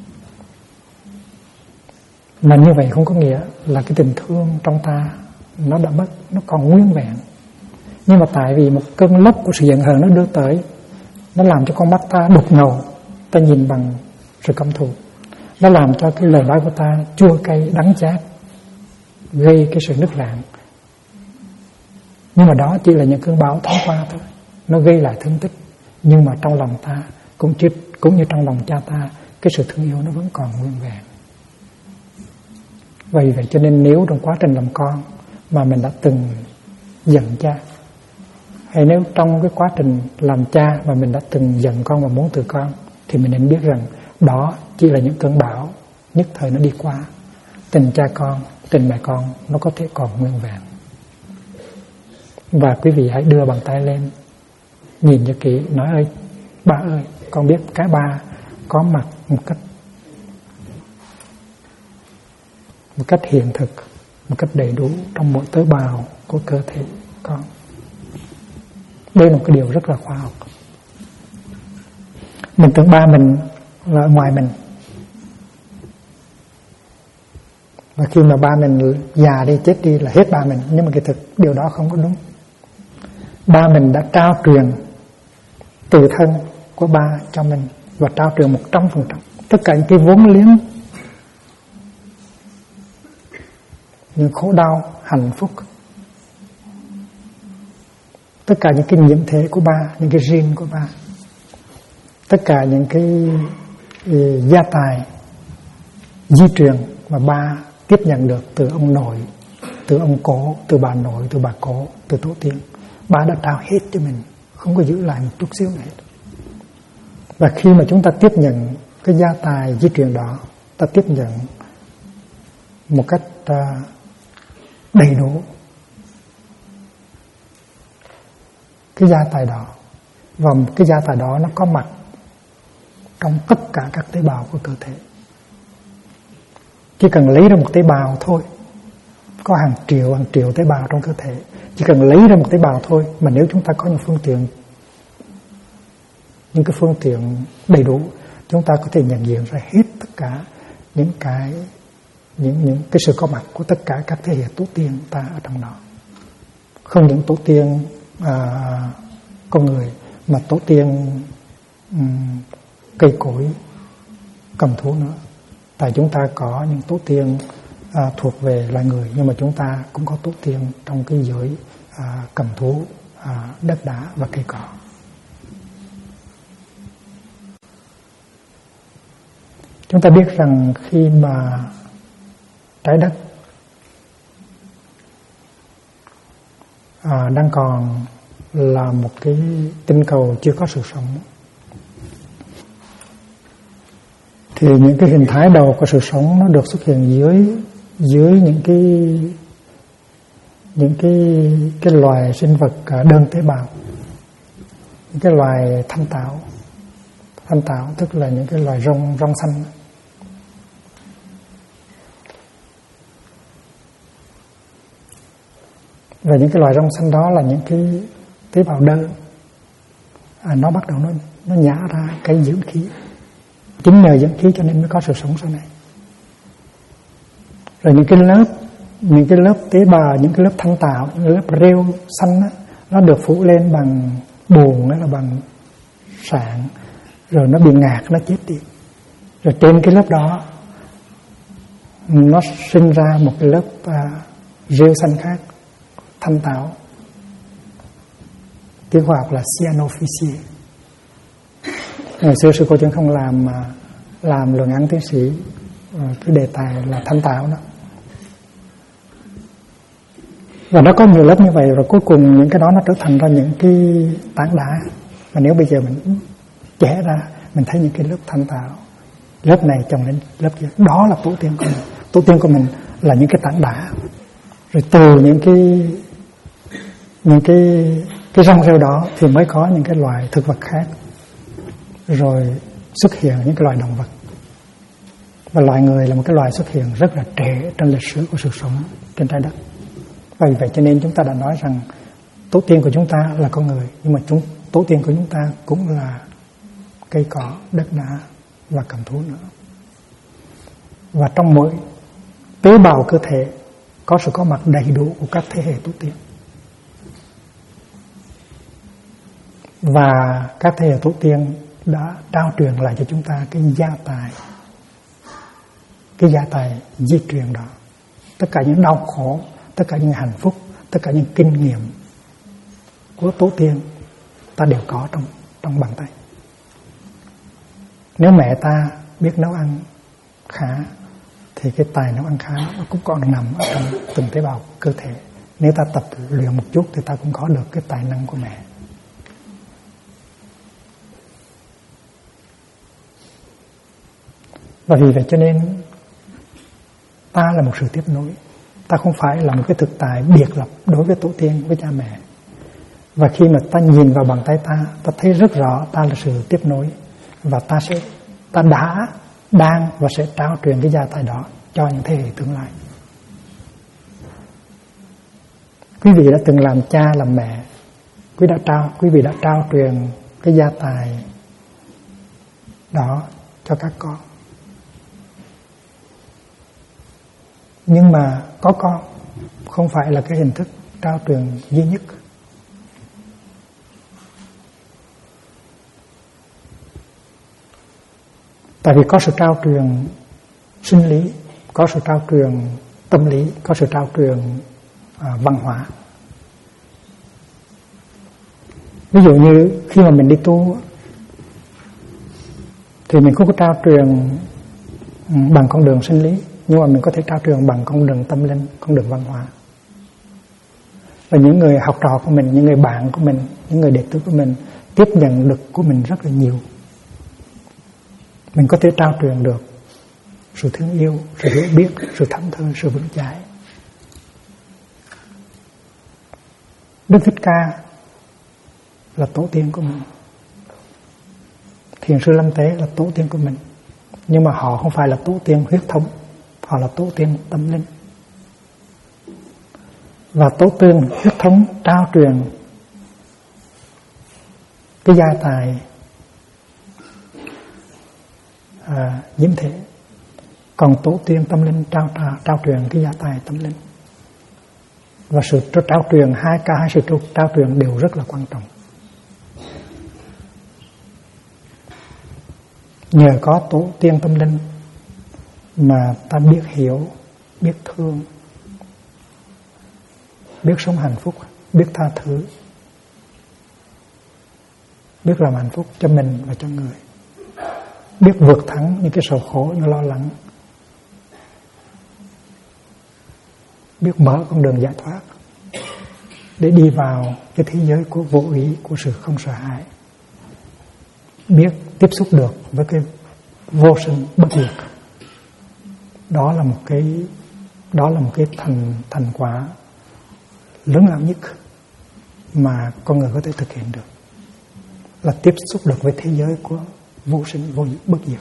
Mà như vậy không có nghĩa là cái tình thương trong ta nó đã mất, nó còn nguyên vẹn. Nhưng mà tại vì một cơn lốc của sự giận hờn nó đưa tới, nó làm cho con mắt ta đục ngầu, ta nhìn bằng sự căm thù. Nó làm cho cái lời nói của ta chua cay, đắng chát, gây cái sự nứt rạn. Nhưng mà đó chỉ là những cơn bão thoáng qua thôi, nó gây lại thương tích. Nhưng mà trong lòng ta cũng như trong lòng cha ta, cái sự thương yêu nó vẫn còn nguyên vẹn. Vì vậy cho nên nếu trong quá trình làm con mà mình đã từng giận cha, hay nếu trong cái quá trình làm cha mà mình đã từng giận con và muốn từ con, thì mình nên biết rằng đó chỉ là những cơn bão nhất thời nó đi qua. Tình cha con, tình mẹ con nó có thể còn nguyên vẹn. Và quý vị hãy đưa bàn tay lên, nhìn cho kỹ, nói ơi, ba ơi, con biết cái ba có mặt một cách hiện thực, một cách đầy đủ trong mỗi tế bào của cơ thể con. Đây là một cái điều rất là khoa học. Mình tưởng ba mình là ở ngoài mình, và khi mà ba mình già đi, chết đi là hết ba mình. Nhưng mà cái thực điều đó không có đúng. Ba mình đã trao truyền từ thân của ba cho mình, và trao truyền 100%. Tất cả những cái vốn liếng, những khổ đau, hạnh phúc, tất cả những cái nhiễm thể của ba, những cái gene của ba, tất cả những cái gia tài di truyền mà ba tiếp nhận được từ ông nội, từ ông cố, từ bà nội, từ bà cố, từ tổ tiên, ba đã trao hết cho mình, không có giữ lại một chút xíu này. Và khi mà chúng ta tiếp nhận cái gia tài di truyền đó, ta tiếp nhận một cách đầy đủ cái gia tài đó, và cái gia tài đó nó có mặt trong tất cả các tế bào của cơ thể. Chỉ cần lấy ra một tế bào thôi, có hàng triệu tế bào trong cơ thể, chỉ cần lấy ra một tế bào thôi, mà nếu chúng ta có những phương tiện đầy đủ, chúng ta có thể nhận diện ra hết tất cả những cái sự có mặt của tất cả các thế hệ tổ tiên ta ở trong đó. Không những tổ tiên con người, mà tổ tiên cây cối, cầm thú nữa. Tại chúng ta có những tổ tiên thuộc về loài người, nhưng mà chúng ta cũng có tổ tiên trong cái giới cầm thú, đất đá và cây cỏ. Chúng ta biết rằng khi mà trái đất đang còn là một cái tinh cầu chưa có sự sống, thì những cái hình thái đầu của sự sống nó được xuất hiện dưới những cái loài sinh vật đơn tế bào, những cái loài thanh tảo tức là những cái loài rong xanh. Và những cái loài rong xanh đó là những cái tế bào đơn, nó bắt đầu nó nhả ra cái dưỡng khí. Chính nhờ dưỡng khí cho nên mới có sự sống sau này. Rồi những cái lớp những cái lớp tế bào, những cái lớp thanh tạo, những cái lớp rêu xanh đó, nó được phủ lên bằng bùn, nó là bằng sạn, rồi nó bị ngạt, nó chết đi. Rồi trên cái lớp đó nó sinh ra một cái lớp rêu xanh khác, thanh tạo, tiếng khoa học là cyanophyceae. Ngày xưa sư cô Chân Không làm luận án tiến sĩ, cái đề tài là thanh tạo đó. Và nó có nhiều lớp như vậy, rồi cuối cùng những cái đó nó trở thành ra những cái tảng đá. Mà nếu bây giờ mình chẻ ra, mình thấy những cái lớp thanh tạo, lớp này chồng lên lớp kia, đó là tổ tiên của mình. Tổ tiên của mình là những cái tảng đá. Rồi từ những cái rong rêu đó thì mới có những cái loài thực vật khác, rồi xuất hiện những cái loài động vật. Và loài người là một cái loài xuất hiện rất là trễ trong lịch sử của sự sống trên trái đất. Và vì vậy cho nên chúng ta đã nói rằng tổ tiên của chúng ta là con người, nhưng mà tổ tiên của chúng ta cũng là cây cỏ, đất đá và cầm thú nữa. Và trong mỗi tế bào cơ thể có sự có mặt đầy đủ của các thế hệ tổ tiên. Và các thế hệ tổ tiên đã trao truyền lại cho chúng ta cái gia tài di truyền đó. Tất cả những đau khổ, tất cả những hạnh phúc, tất cả những kinh nghiệm của tổ tiên ta đều có trong bàn tay. Nếu mẹ ta biết nấu ăn khá thì cái tài nấu ăn khá nó cũng còn nằm ở trong từng tế bào cơ thể. Nếu ta tập luyện một chút thì ta cũng có được cái tài năng của mẹ. Và vì vậy cho nên ta là một sự tiếp nối. Ta không phải là một cái thực tại biệt lập đối với tổ tiên, với cha mẹ. Và khi mà ta nhìn vào bàn tay ta thấy rất rõ ta là sự tiếp nối. Và ta đã, đang và sẽ trao truyền cái gia tài đó cho những thế hệ tương lai. Quý vị đã từng làm cha làm mẹ, quý vị đã trao truyền cái gia tài đó cho các con. Nhưng mà có con không phải là cái hình thức trao truyền duy nhất. Tại vì có sự trao truyền sinh lý, có sự trao truyền tâm lý, có sự trao truyền văn hóa. Ví dụ như khi mà mình đi tu thì mình không có trao truyền bằng con đường sinh lý, nhưng mà mình có thể trao truyền bằng con đường tâm linh, con đường văn hóa. Và những người học trò của mình, những người bạn của mình, những người đệ tử của mình tiếp nhận được của mình rất là nhiều. Mình có thể trao truyền được sự thương yêu, sự hiểu biết, sự thảnh thơi, sự vững chãi. Đức Thích Ca là tổ tiên của mình, Thiền sư Lâm Tế là tổ tiên của mình. Nhưng mà họ không phải là tổ tiên huyết thống, họ là tổ tiên tâm linh. Và tổ tiên huyết thống trao truyền cái gia tài nhiễm thể, còn tổ tiên tâm linh trao truyền cái gia tài tâm linh. Và sự trao truyền hai sự trao truyền đều rất là quan trọng. Nhờ có tổ tiên tâm linh mà ta biết hiểu, biết thương, biết sống hạnh phúc, biết tha thứ, biết làm hạnh phúc cho mình và cho người, biết vượt thắng những cái sầu khổ, những lo lắng, biết mở con đường giải thoát để đi vào cái thế giới của vô ý, của sự không sợ hãi, biết tiếp xúc được với cái vô sinh bất diệt. Đó là một cái thành quả lớn lao nhất mà con người có thể thực hiện được, là tiếp xúc được với thế giới của vô sinh vô bất diệt.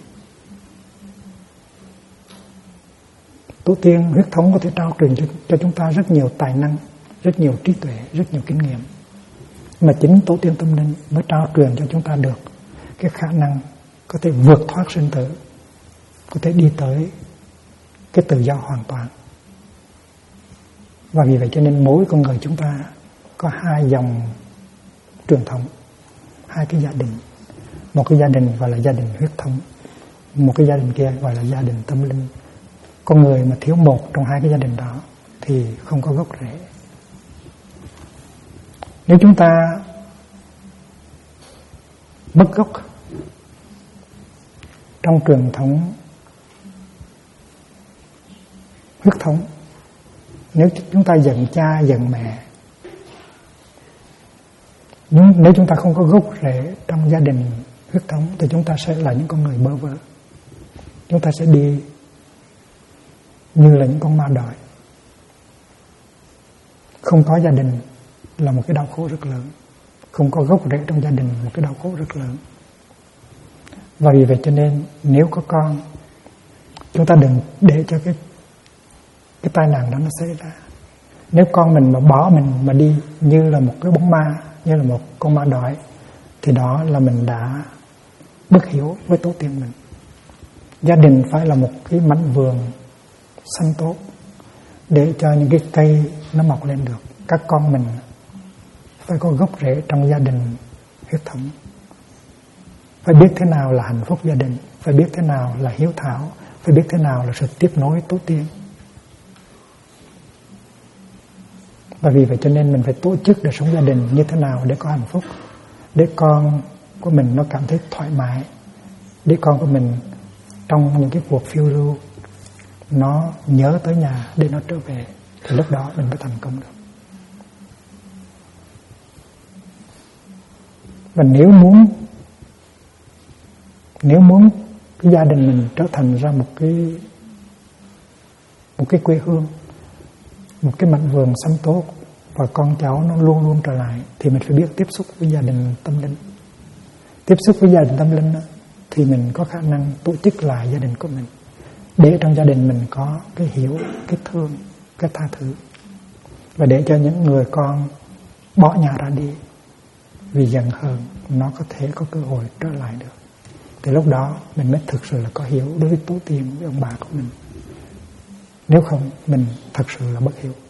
Tổ tiên huyết thống có thể trao truyền cho chúng ta rất nhiều tài năng, rất nhiều trí tuệ, rất nhiều kinh nghiệm. Mà chính tổ tiên tâm linh mới trao truyền cho chúng ta được cái khả năng có thể vượt thoát sinh tử, có thể đi tới cái tự do hoàn toàn. Và vì vậy cho nên mỗi con người chúng ta có hai dòng truyền thống, hai cái gia đình. Một cái gia đình gọi là gia đình huyết thống, một cái gia đình kia gọi là gia đình tâm linh. Con người mà thiếu một trong hai cái gia đình đó thì không có gốc rễ. Nếu chúng ta mất gốc trong truyền thống huyết thống, nếu chúng ta giận cha giận mẹ, nếu chúng ta không có gốc rễ trong gia đình huyết thống thì chúng ta sẽ là những con người bơ vơ. Chúng ta sẽ đi như là những con ma đói. Không có gia đình là một cái đau khổ rất lớn. Không có gốc rễ trong gia đình là một cái đau khổ rất lớn. Và vì vậy cho nên nếu có con, chúng ta đừng để cho cái tai nạn đó nó xảy ra. Nếu con mình mà bỏ mình mà đi như là một cái bóng ma, như là một con ma đói, thì đó là mình đã bất hiếu với tổ tiên mình. Gia đình phải là một cái mảnh vườn xanh tốt để cho những cái cây nó mọc lên được. Các con mình phải có gốc rễ trong gia đình huyết thống, phải biết thế nào là hạnh phúc gia đình, phải biết thế nào là hiếu thảo, phải biết thế nào là sự tiếp nối tổ tiên. Và vì vậy cho nên mình phải tổ chức đời sống gia đình như thế nào để có hạnh phúc, để con của mình nó cảm thấy thoải mái, để con của mình trong những cái cuộc phiêu lưu nó nhớ tới nhà để nó trở về, thì lúc đó mình mới thành công được. Và nếu muốn cái gia đình mình trở thành ra một cái quê hương, một cái mảnh vườn xanh tốt và con cháu nó luôn luôn trở lại, thì mình phải biết tiếp xúc với gia đình tâm linh. Tiếp xúc với gia đình tâm linh đó, thì mình có khả năng tổ chức lại gia đình của mình, để trong gia đình mình có cái hiểu, cái thương, cái tha thứ, và để cho những người con bỏ nhà ra đi vì giận hờn nó có thể có cơ hội trở lại được. Thì lúc đó mình mới thực sự là có hiểu đối với tổ tiên, với ông bà của mình. Nếu không mình thật sự là bất hiếu.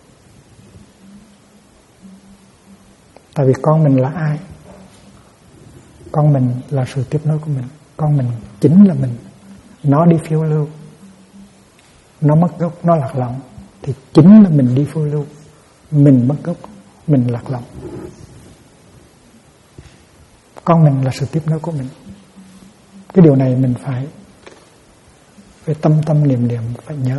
Tại vì con mình là ai? Con mình là sự tiếp nối của mình. Con mình chính là mình. Nó đi phiêu lưu, nó mất gốc, nó lạc lõng, thì chính là mình đi phiêu lưu. Mình mất gốc, mình lạc lõng. Con mình là sự tiếp nối của mình. Cái điều này mình phải tâm niệm phải nhớ.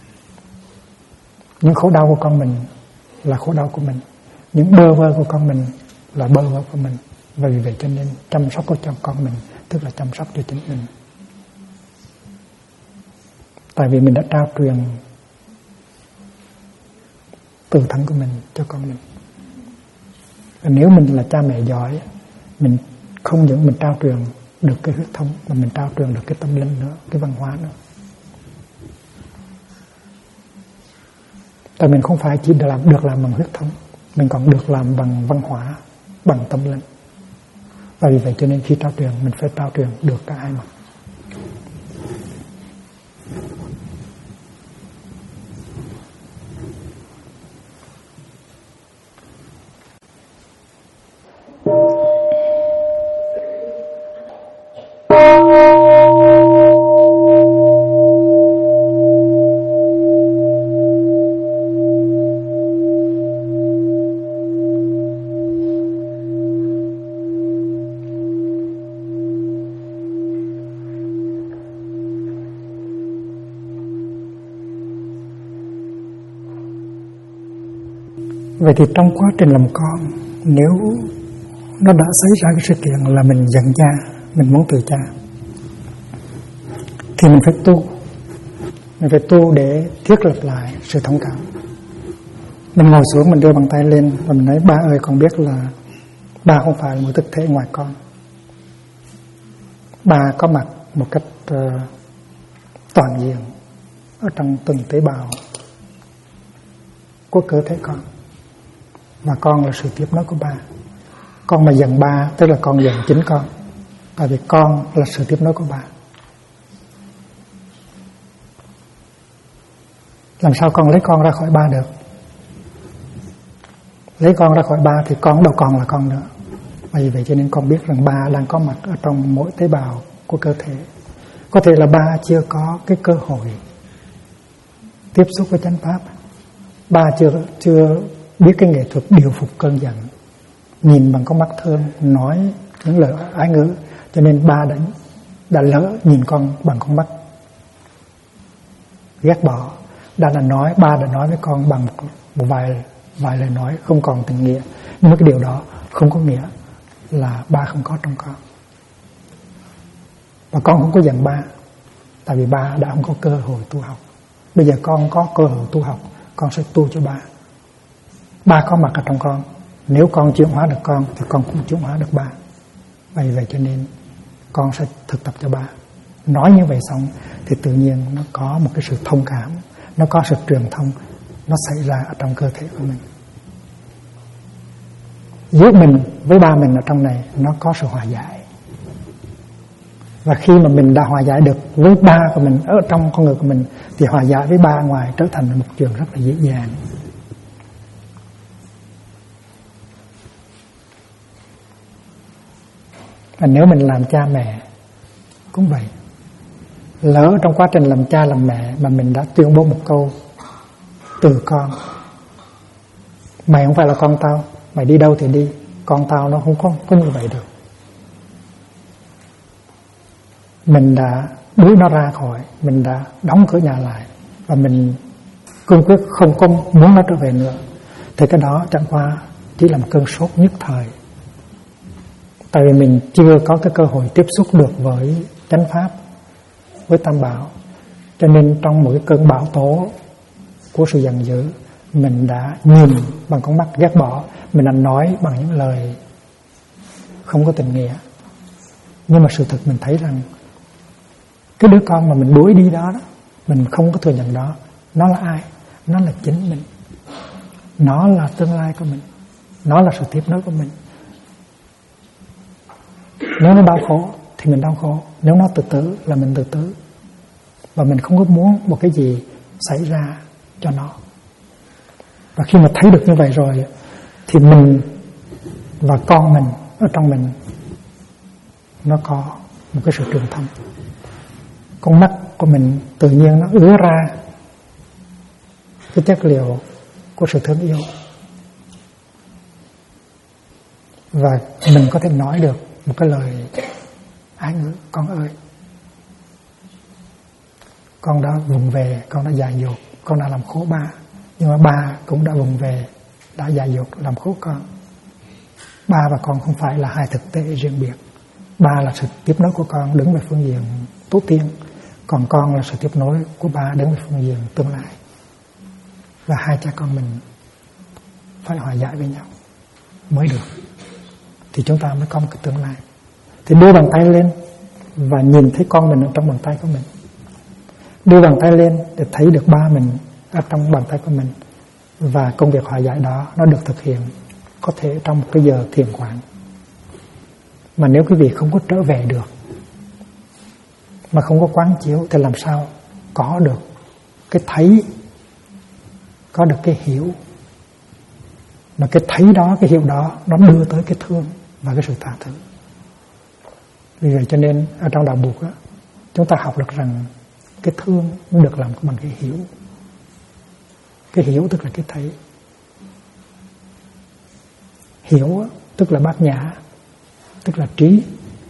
Những khổ đau của con mình là khổ đau của mình, những bơ vơ của con mình là bơ vơ của mình. Và vì vậy cho nên chăm sóc cho con mình tức là chăm sóc cho chính mình. Tại vì mình đã trao truyền từ thân của mình cho con mình. Và nếu mình là cha mẹ giỏi, mình không những mình trao truyền được cái huyết thống, mà mình trao truyền được cái tâm linh nữa, cái văn hóa nữa. Tại mình không phải chỉ được làm bằng huyết thống, mình còn được làm bằng văn hóa, bằng tâm linh. Và vì vậy cho nên khi trao truyền, mình phải trao truyền được cả hai mặt. Vậy thì trong quá trình làm con, nếu nó đã xảy ra cái sự kiện là mình giận cha, mình muốn từ cha, thì mình phải tu để thiết lập lại sự thông cảm. Mình ngồi xuống, mình đưa bàn tay lên và mình nói: ba ơi, con biết là ba không phải là một thực thể ngoài con. Ba có mặt một cách toàn diện ở trong từng tế bào của cơ thể con. Và con là sự tiếp nối của ba. Con mà giận ba tức là con giận chính con. Tại vì con là sự tiếp nối của ba. Làm sao con lấy con ra khỏi ba được? lấy con ra khỏi ba thì con đâu còn là con nữa. Vì vậy cho nên con biết rằng ba đang có mặt ở trong mỗi tế bào của cơ thể. Có thể là ba chưa có cái cơ hội tiếp xúc với chánh pháp, ba chưa biết cái nghệ thuật điều phục cơn giận, nhìn bằng con mắt thương, nói những lời ái ngữ, cho nên ba đã lỡ nhìn con bằng con mắt ghét bỏ. Ba đã nói với con bằng một vài lời nói không còn tình nghĩa, nhưng mà cái điều đó không có nghĩa là ba không có trong con. Và con không có giận ba, tại vì ba đã không có cơ hội tu học. Bây giờ con có cơ hội tu học, con sẽ tu cho ba. Ba có mặt ở trong con, nếu con chuyển hóa được con thì con cũng chuyển hóa được ba. Vì vậy cho nên con sẽ thực tập cho ba. Nói như vậy xong thì tự nhiên nó có một cái sự thông cảm, nó có sự truyền thông, nó xảy ra ở trong cơ thể của mình. Giữa mình với ba mình ở trong này nó có sự hòa giải. Và khi mà mình đã hòa giải được với ba của mình ở trong con người của mình thì hòa giải với ba ngoài trở thành một chuyện rất là dễ dàng. Và nếu mình làm cha mẹ cũng vậy. Lỡ trong quá trình làm cha làm mẹ mà mình đã tuyên bố một câu từ con: mày không phải là con tao, mày đi đâu thì đi, con tao nó không có như vậy được. Mình đã đuổi nó ra khỏi, mình đã đóng cửa nhà lại, và mình cương quyết không có muốn nó trở về nữa, thì cái đó chẳng qua chỉ là một cơn sốt nhất thời. Tại vì mình chưa có cái cơ hội tiếp xúc được với chánh pháp, với tam bảo, cho nên trong một cái cơn bão tố của sự giận dữ, mình đã nhìn bằng con mắt ghét bỏ, mình đã nói bằng những lời không có tình nghĩa. Nhưng mà sự thật mình thấy rằng cái đứa con mà mình đuổi đi đó, mình không có thừa nhận đó, nó là ai? Nó là chính mình, nó là tương lai của mình, nó là sự tiếp nối của mình. Nếu nó đau khổ thì mình đau khổ, nếu nó tự tử là mình tự tử. Và mình không có muốn một cái gì xảy ra cho nó. Và khi mà thấy được như vậy rồi thì mình và con mình ở trong mình nó có một cái sự truyền thông. Con mắt của mình tự nhiên nó ứa ra cái chất liệu của sự thương yêu, và mình có thể nói được một cái lời ái ngữ: con ơi, con đã vùng về, con đã dại dột, con đã làm khổ ba, nhưng mà ba cũng đã vùng về, đã dại dột làm khổ con. Ba và con không phải là hai thực tế riêng biệt. Ba là sự tiếp nối của con đứng về phương diện tốt tiên, còn con là sự tiếp nối của ba đứng về phương diện tương lai. Và hai cha con mình phải hòa giải với nhau mới được, thì chúng ta mới có một cái tương lai. Thì đưa bàn tay lên và nhìn thấy con mình ở trong bàn tay của mình. Đưa bàn tay lên để thấy được ba mình ở trong bàn tay của mình. Và công việc hòa giải đó nó được thực hiện có thể trong một cái giờ thiền quán. Mà nếu quý vị không có trở về được, mà không có quán chiếu, thì làm sao có được cái thấy, có được cái hiểu. Mà cái thấy đó, cái hiểu đó, nó đưa tới cái thương và cái sự tha thứ. Vì vậy cho nên ở trong đạo Bụt á, chúng ta học được rằng cái thương nó được làm bằng cái hiểu. Cái hiểu tức là cái thấy. Hiểu tức là bát nhã, tức là trí,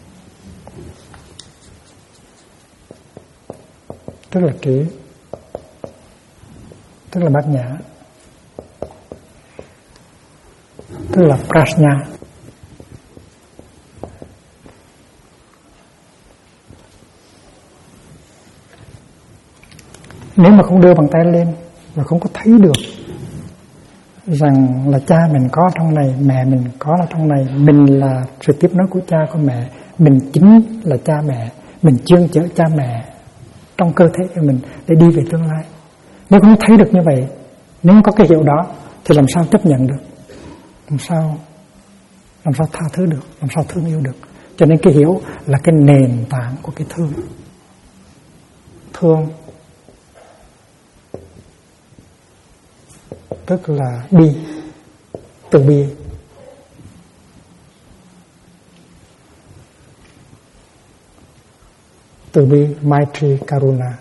tức là trí, tức là bát nhã, tức là prajna. Nếu mà không đưa bàn tay lên và không có thấy được rằng là cha mình có trong này, mẹ mình có ở trong này, mình là sự tiếp nối của cha của mẹ, mình chính là cha mẹ, mình chuyên chở cha mẹ trong cơ thể của mình để đi về tương lai. Nếu không thấy được như vậy, nếu không có cái hiểu đó thì làm sao chấp nhận được, làm sao tha thứ được, làm sao thương yêu được. Cho nên cái hiểu là cái nền tảng của cái thương. Thương tức là đi, từ bi. Từ bi, Maitri, Karuna.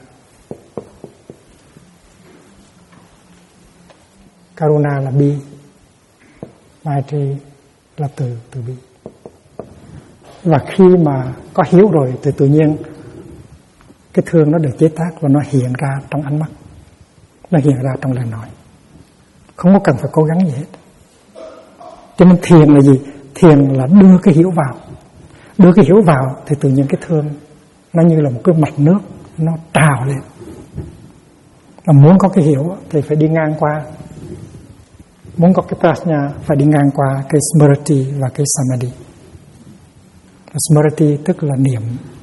Karuna là bi, Maitri là từ bi. Và khi mà có hiếu rồi thì tự nhiên cái thương nó được chế tác và nó hiện ra trong ánh mắt, nó hiện ra trong lời nói, không có cần phải cố gắng gì hết. Cho nên thiền là gì? Thiền là đưa cái hiểu vào. Đưa cái hiểu vào thì tự nhiên cái thương nó như là một cái mặt nước, nó trào lên. Mà muốn có cái hiểu thì phải đi ngang qua, muốn có cái prajna phải đi ngang qua cái smriti và cái samadhi. Smriti tức là niệm,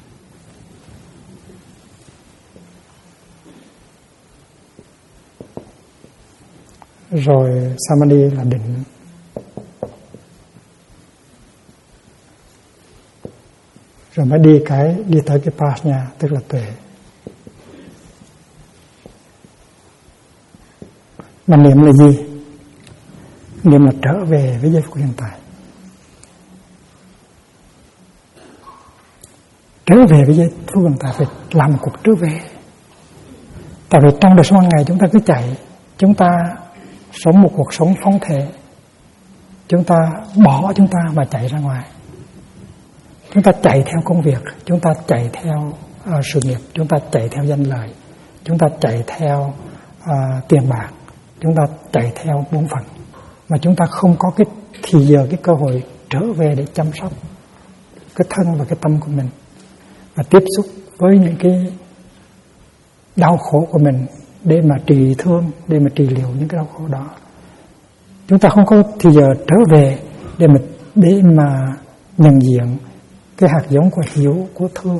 rồi samadhi là định, rồi mới đi tới cái prajna tức là tuệ. Mà niệm là gì? Niệm là trở về với giây phút hiện tại. Trở về với giây phút hiện tại, phải làm một cuộc trở về. Tại vì trong đời sống hàng ngày chúng ta cứ chạy, chúng ta sống một cuộc sống phóng thể, chúng ta bỏ chúng ta và chạy ra ngoài. Chúng ta chạy theo công việc, chúng ta chạy theo sự nghiệp, chúng ta chạy theo danh lợi, chúng ta chạy theo tiền bạc, chúng ta chạy theo bổn phận, mà chúng ta không có cái thì giờ, cái cơ hội trở về để chăm sóc cái thân và cái tâm của mình, và tiếp xúc với những cái đau khổ của mình để mà trị thương, để mà trị liệu những cái đau khổ đó. Chúng ta không có thì giờ trở về để mà nhận diện cái hạt giống của hiểu, của thương,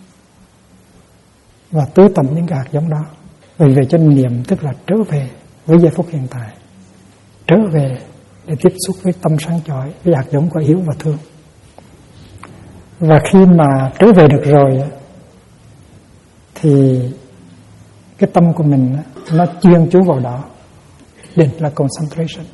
và tưới tẩm những cái hạt giống đó. Vì vậy cho niệm tức là trở về với giây phút hiện tại, trở về để tiếp xúc với tâm sáng chói, với hạt giống của hiểu và thương. Và khi mà trở về được rồi thì cái tâm của mình nó chuyên chú vào đó. Định là concentration.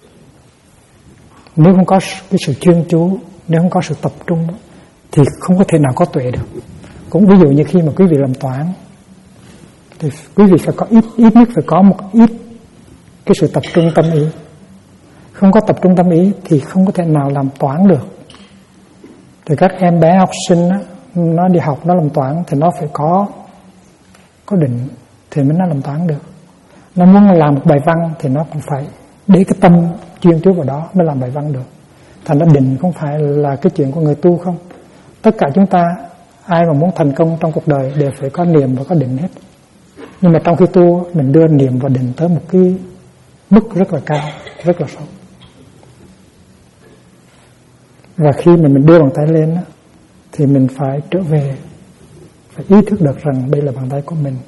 Nếu không có cái sự chuyên chú, nếu không có sự tập trung thì không có thể nào có tuệ được. Cũng ví dụ như khi mà quý vị làm toán thì quý vị phải có ít nhất phải có một ít cái sự tập trung tâm ý. Không có tập trung tâm ý thì không có thể nào làm toán được. Thì các em bé học sinh á, nó đi học, nó làm toán thì nó phải có định thì mới nó làm toán được. Nó muốn làm một bài văn thì nó cũng phải để cái tâm chuyên chú vào đó mới làm bài văn được. Thành ra định không phải là cái chuyện của người tu không. Tất cả chúng ta, ai mà muốn thành công trong cuộc đời đều phải có niệm và có định hết. Nhưng mà trong khi tu, mình đưa niệm và định tới một cái mức rất là cao, rất là sâu. Và khi mà mình đưa bàn tay lên thì mình phải trở về, phải ý thức được rằng đây là bàn tay của mình.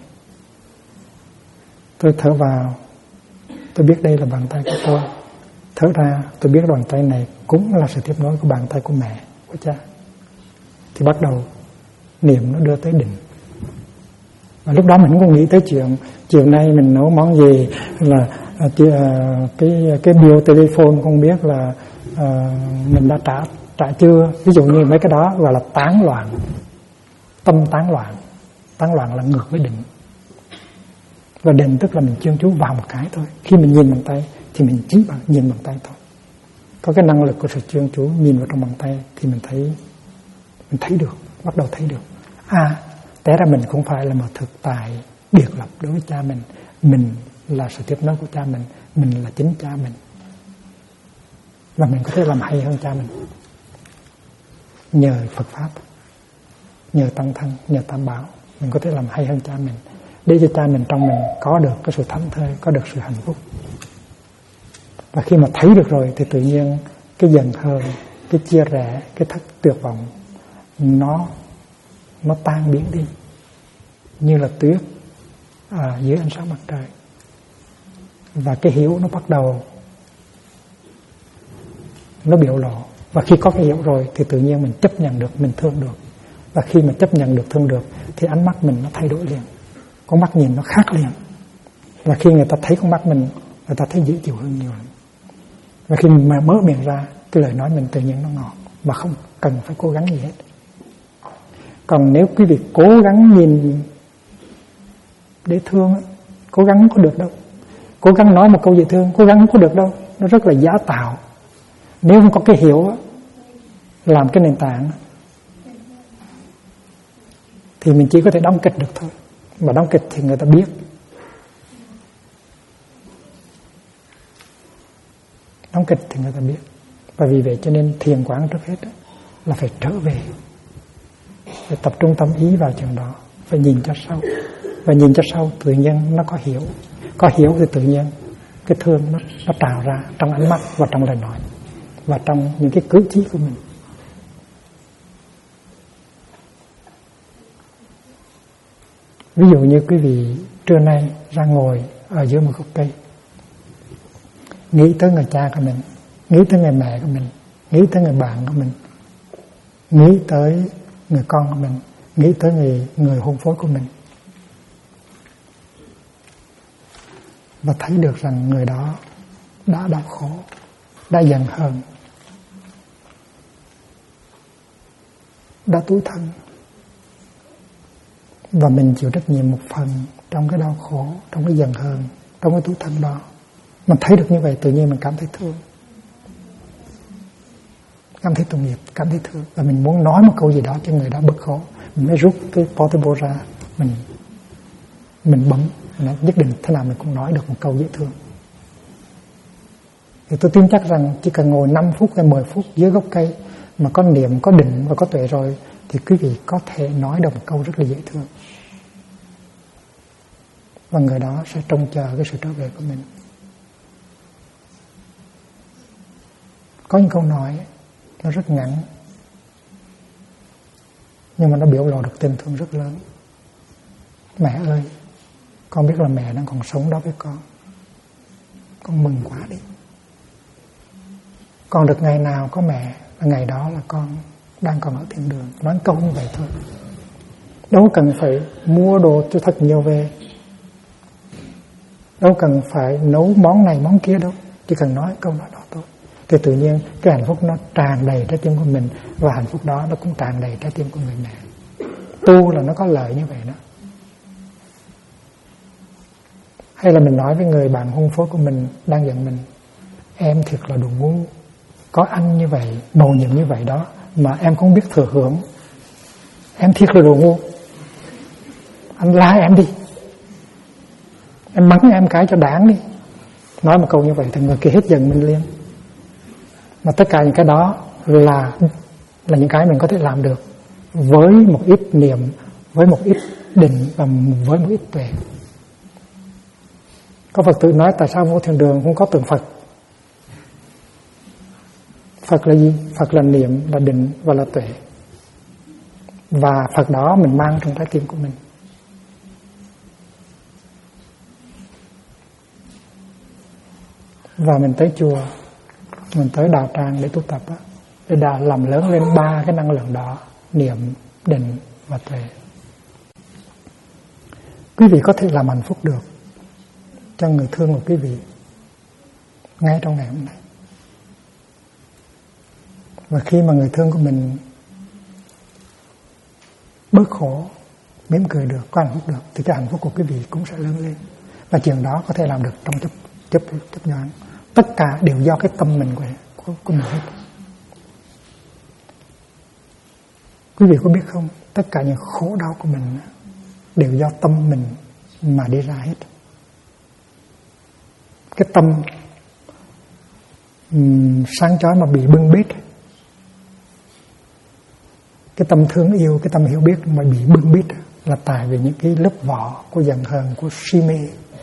Tôi thở vào, tôi biết đây là bàn tay của tôi. Thở ra, tôi biết bàn tay này cũng là sự tiếp nối của bàn tay của mẹ, của cha. Thì bắt đầu niệm nó đưa tới định. Và lúc đó mình không có nghĩ tới chuyện chiều nay mình nấu món gì, là cái bill telephone không biết là mình đã trả chưa. Ví dụ như mấy cái đó gọi là tán loạn, tâm tán loạn. Tán loạn là ngược với định. Và định tức là mình chuyên chú vào một cái thôi. Khi mình nhìn bàn tay thì mình chỉ nhìn bàn tay thôi. Có cái năng lực của sự chuyên chú nhìn vào trong bàn tay thì mình thấy được, bắt đầu thấy được. Té ra mình không phải là một thực tại biệt lập đối với cha mình. Mình là sự tiếp nối của cha mình là chính cha mình. Và mình có thể làm hay hơn cha mình. Nhờ Phật Pháp, nhờ Tăng Thân, nhờ Tam Bảo, mình có thể làm hay hơn cha mình. Để cho cha mình trong mình có được cái sự thảnh thơi, có được sự hạnh phúc. Và khi mà thấy được rồi thì tự nhiên cái giận hờn, cái chia rẽ, cái thất tuyệt vọng nó tan biến đi như là tuyết dưới ánh sáng mặt trời. Và cái hiểu nó bắt đầu nó biểu lộ. Và khi có cái hiểu rồi thì tự nhiên mình chấp nhận được, mình thương được. Và khi mà chấp nhận được, thương được thì ánh mắt mình nó thay đổi liền. Con mắt nhìn nó khác liền. Và khi người ta thấy con mắt mình, người ta thấy dễ chịu hơn nhiều lắm. Và khi mà mở miệng ra, cái lời nói mình tự nhiên nó ngọt, mà không cần phải cố gắng gì hết. Còn nếu quý vị cố gắng nhìn để thương, cố gắng không có được đâu. Cố gắng nói một câu dễ thương, cố gắng không có được đâu. Nó rất là giả tạo. Nếu không có cái hiểu làm cái nền tảng, thì mình chỉ có thể đóng kịch được thôi. Mà đóng kịch thì người ta biết. Đóng kịch thì người ta biết. Và vì vậy cho nên thiền quán trước hết là phải trở về, phải tập trung tâm ý vào chuyện đó, phải nhìn cho sâu. Và nhìn cho sâu tự nhiên nó có hiểu. Có hiểu thì tự nhiên cái thương nó trào ra trong ánh mắt và trong lời nói và trong những cái cử chỉ của mình. Ví dụ như quý vị trưa nay ra ngồi ở dưới một gốc cây, nghĩ tới người cha của mình, nghĩ tới người mẹ của mình, nghĩ tới người bạn của mình, nghĩ tới người con của mình, nghĩ tới người hôn phối của mình, và thấy được rằng người đó đã đau khổ, đã giận hờn, đã tủi thân, và mình chịu trách nhiệm một phần trong cái đau khổ, trong cái giận hờn, trong cái tủi thân đó. Mình thấy được như vậy tự nhiên mình cảm thấy thương, cảm thấy tội nghiệp, cảm thấy thương, và mình muốn nói một câu gì đó cho người đó bớt khổ. Mình mới rút cái portable ra, mình bấm, mình nhất định thế nào mình cũng nói được một câu dễ thương. Thì tôi tin chắc rằng chỉ cần ngồi 5 phút hay 10 phút dưới gốc cây mà có niệm, có định và có tuệ rồi, thì quý vị có thể nói được một câu rất là dễ thương. Và người đó sẽ trông chờ cái sự trở về của mình. Có những câu nói nó rất ngắn, nhưng mà nó biểu lộ được tình thương rất lớn. Mẹ ơi, con biết là mẹ đang còn sống đó với con mừng quá đi. Con được ngày nào có mẹ, và ngày đó là con đang còn ở thiên đường. Nói câu như vậy thôi, đâu cần phải mua đồ cho thật nhiều về, đâu cần phải nấu món này món kia đâu, chỉ cần nói câu nói đó thôi, thì tự nhiên cái hạnh phúc nó tràn đầy trái tim của mình, và hạnh phúc đó nó cũng tràn đầy trái tim của người mẹ. Tu là nó có lợi như vậy đó. Hay là mình nói với người bạn hôn phối của mình đang giận mình: em thiệt là đồ ngu, có anh như vậy, mầu nhiệm như vậy đó mà em không biết thừa hưởng, em thiệt là đồ ngu, anh la em đi, em mắng em cái cho đáng đi. Nói một câu như vậy thì người kia hết giận mình liền. Mà tất cả những cái đó là những cái mình có thể làm được với một ít niệm, với một ít định và với một ít tuệ. Có Phật tử nói tại sao vô thiền đường không có tượng Phật? Phật là gì? Phật là niệm, là định và là tuệ. Và Phật đó mình mang trong trái tim của mình. Và mình tới chùa, mình tới đạo tràng để tu tập á, để làm lớn lên 3 cái năng lượng đó: niệm, định và tuệ. Quý vị có thể làm hạnh phúc được cho người thương của quý vị ngay trong ngày hôm nay. Và khi mà người thương của mình bớt khổ, mỉm cười được, có hạnh phúc được, thì cái hạnh phúc của quý vị cũng sẽ lớn lên. Và chuyện đó có thể làm được trong chấp nhoáng. Tất cả đều do cái tâm mình của mình hết. Quý vị có biết không? Tất cả những khổ đau của mình đều do tâm mình mà đi ra hết. Cái tâm sáng chói mà bị bưng bít, cái tâm thương yêu, cái tâm hiểu biết mà bị bưng bít là tại vì những cái lớp vỏ của giận hờn, của si mê.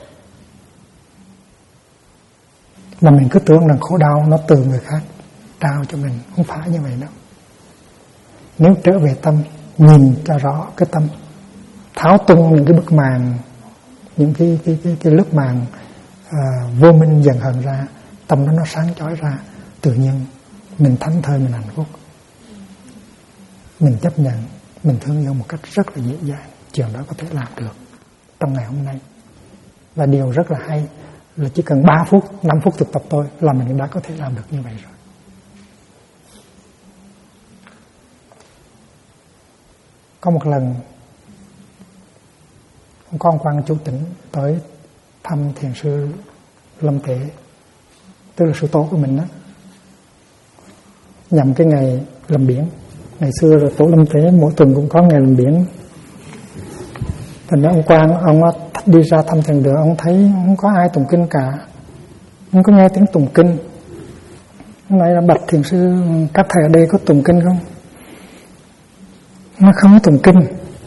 Mà mình cứ tưởng rằng khổ đau nó từ người khác trao cho mình. Không phải như vậy đâu. Nếu trở về tâm, nhìn cho rõ cái tâm, tháo tung những cái bức màn, những cái lớp màn vô minh giận hờn ra, tâm đó nó sáng chói ra, tự nhiên mình thảnh thơi, mình hạnh phúc. Mình chấp nhận, mình thương yêu một cách rất là dễ dàng. Chuyện đó có thể làm được trong ngày hôm nay. Và điều rất là hay là chỉ cần 3 phút, 5 phút thực tập thôi là mình đã có thể làm được như vậy rồi. Có một lần con quan Chủ Tĩnh tới thăm thiền sư Lâm Tế, tức là sư tổ của mình đó, nhằm cái ngày làm biển. Ngày xưa rồi tổ Lâm Tế mỗi tuần cũng có ngày làm biển. Thành ra ông Quang, ông đi ra thăm thiền đường, ông thấy không có ai tụng kinh cả, không có nghe tiếng tụng kinh. Hôm nay là bạch thiền sư, các thầy ở đây có tụng kinh không? Nó không có tụng kinh.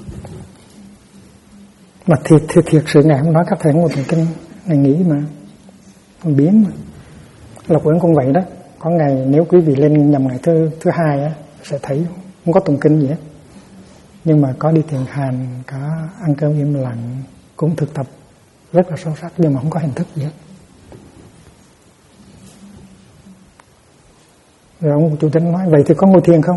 Mà thiệt sự ngày hôm đó các thầy không có tụng kinh, ngày nghỉ mà, còn biến mà. Lộc Uyển cũng vậy đó. Có ngày nếu quý vị lên nhằm ngày thứ hai á, sẽ thấy không có tụng kinh gì hết. Nhưng mà có đi thiền hành, có ăn cơm im lặng, cũng thực tập rất là sâu sắc, nhưng mà không có hình thức gì hết. Rồi ông Chủ Tĩnh nói, vậy thì có ngồi thiền không?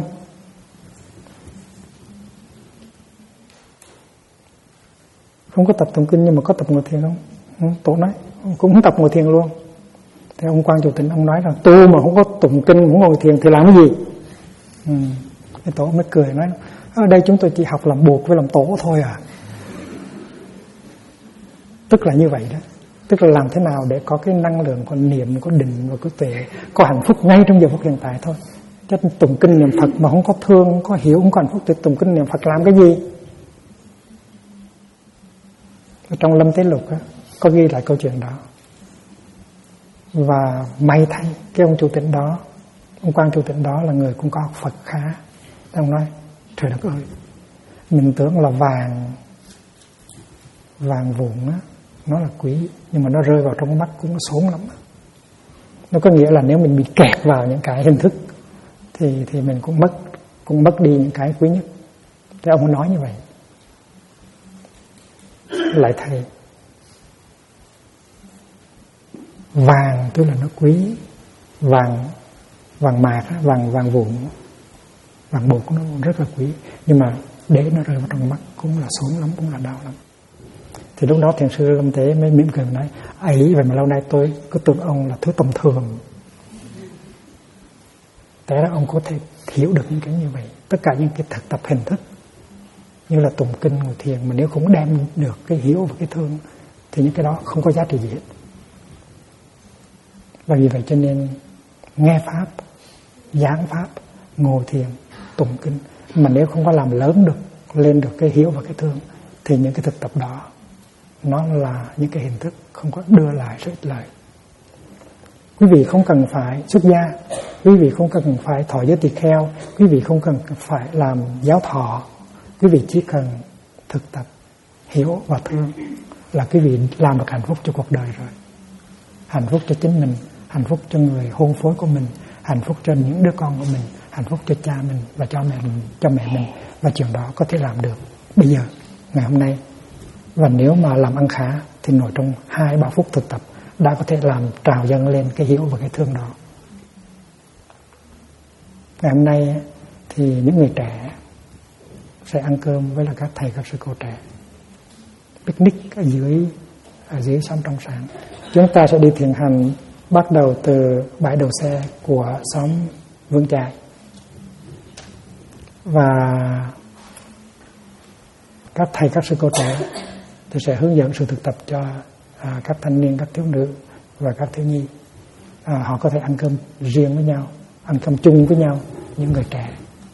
Không có tập tụng kinh nhưng mà có tập ngồi thiền không? Tổ nói, cũng không tập ngồi thiền luôn. Thì ông Quan Chủ Tĩnh ông nói rằng tu mà không có tụng kinh, không ngồi thiền thì làm cái gì? Cái tổ mới cười nói, ở đây chúng tôi chỉ học làm buộc với làm tổ thôi à. Tức là như vậy đó. Tức là làm thế nào để có cái năng lượng, có niệm, có định và có tuệ, có hạnh phúc ngay trong giờ phút hiện tại thôi. Chứ tụng kinh niệm Phật mà không có thương, không có hiểu, không có hạnh phúc thì tụng kinh niệm Phật làm cái gì? Trong Lâm Tế Lục á, có ghi lại câu chuyện đó. Và may thay cái ông Chủ Tĩnh đó, ông Quan Chủ Tĩnh đó là người cũng có học Phật khá. Ông nói, trời đất ơi, mình tưởng là vàng vụn á, nó là quý, nhưng mà nó rơi vào trong mắt cũng xốn lắm. Nó có nghĩa là nếu mình bị kẹt vào những cái hình thức thì mình cũng mất đi những cái quý nhất. Thì ông nói như vậy. Lại thầy, vàng tức là nó quý, vàng mạc, vàng vụn, vàng bột nó rất là quý, nhưng mà để nó rơi vào trong mắt cũng là xốn lắm, cũng là đau lắm. Thì lúc đó thiền sư Lâm Tế mới mỉm cười nói, ấy vậy mà lâu nay tôi cứ tưởng ông là thứ tầm thường. Thế ra ông có thể hiểu được những cái như vậy. Tất cả những cái thực tập hình thức như là tụng kinh, ngồi thiền, mà nếu không đem được cái hiểu và cái thương thì những cái đó không có giá trị gì hết. Và vì vậy cho nên nghe pháp, giảng pháp, ngồi thiền, tụng kinh, mà nếu không có làm lớn được, lên được cái hiểu và cái thương thì những cái thực tập đó nó là những cái hình thức không có đưa lại sự ích lợi. Quý vị không cần phải xuất gia, quý vị không cần phải thọ giới tỳ kheo, quý vị không cần phải làm giáo thọ, quý vị chỉ cần thực tập hiểu và thương là quý vị làm được hạnh phúc cho cuộc đời rồi. Hạnh phúc cho chính mình, hạnh phúc cho người hôn phối của mình, hạnh phúc cho những đứa con của mình, hạnh phúc cho cha mình và cho mẹ mình. Và chuyện đó có thể làm được bây giờ, ngày hôm nay. Và nếu mà làm ăn khá thì nội trong 2-3 phút thực tập đã có thể làm trào dâng lên cái hiểu và cái thương đó. Ngày hôm nay thì những người trẻ sẽ ăn cơm với là các thầy, các sư cô trẻ, picnic ở dưới xóm Trong Sáng. Chúng ta sẽ đi thiền hành bắt đầu từ bãi đậu xe của xóm Vững Chãi, và các thầy, các sư cô trẻ thì sẽ hướng dẫn sự thực tập cho các thanh niên, các thiếu nữ và các thiếu nhi. Họ có thể ăn cơm riêng với nhau, ăn cơm chung với nhau, những người trẻ.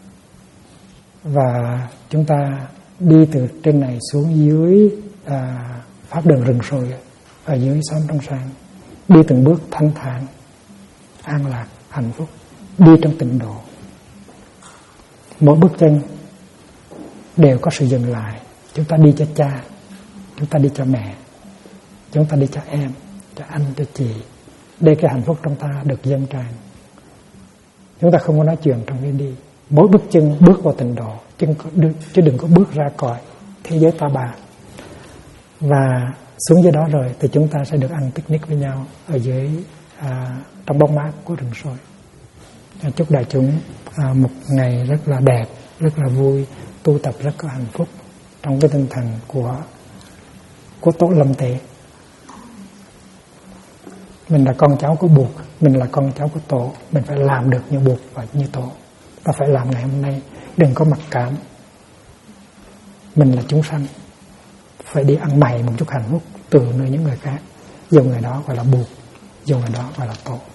Và chúng ta đi từ trên này xuống dưới pháp đường rừng sồi ở dưới xóm Trong Sáng, đi từng bước thanh thản, an lạc, hạnh phúc, đi trong tịnh độ. Mỗi bước chân đều có sự dừng lại. Chúng ta đi cho cha, chúng ta đi cho mẹ, chúng ta đi cho em, cho anh, cho chị, để cái hạnh phúc trong ta được dâng tràn. Chúng ta không có nói chuyện trong khi đi. Mỗi bước chân bước vào tịnh độ, chứ đừng có bước ra khỏi thế giới ta bà. Và xuống dưới đó rồi thì chúng ta sẽ được ăn picnic với nhau ở dưới trong bóng mát của rừng sồi. Chúc đại chúng một ngày rất là đẹp, rất là vui, tu tập rất có hạnh phúc trong cái tinh thần của Tổ Lâm Tế. Mình là con cháu của Bụt, mình là con cháu của Tổ. Mình phải làm được như Bụt và như Tổ. Ta phải làm ngày hôm nay. Đừng có mặc cảm. Mình là chúng sanh, phải đi ăn mày một chút hạnh phúc từ nơi những người khác. Dù người đó gọi là Bụt, dù người đó gọi là Tổ.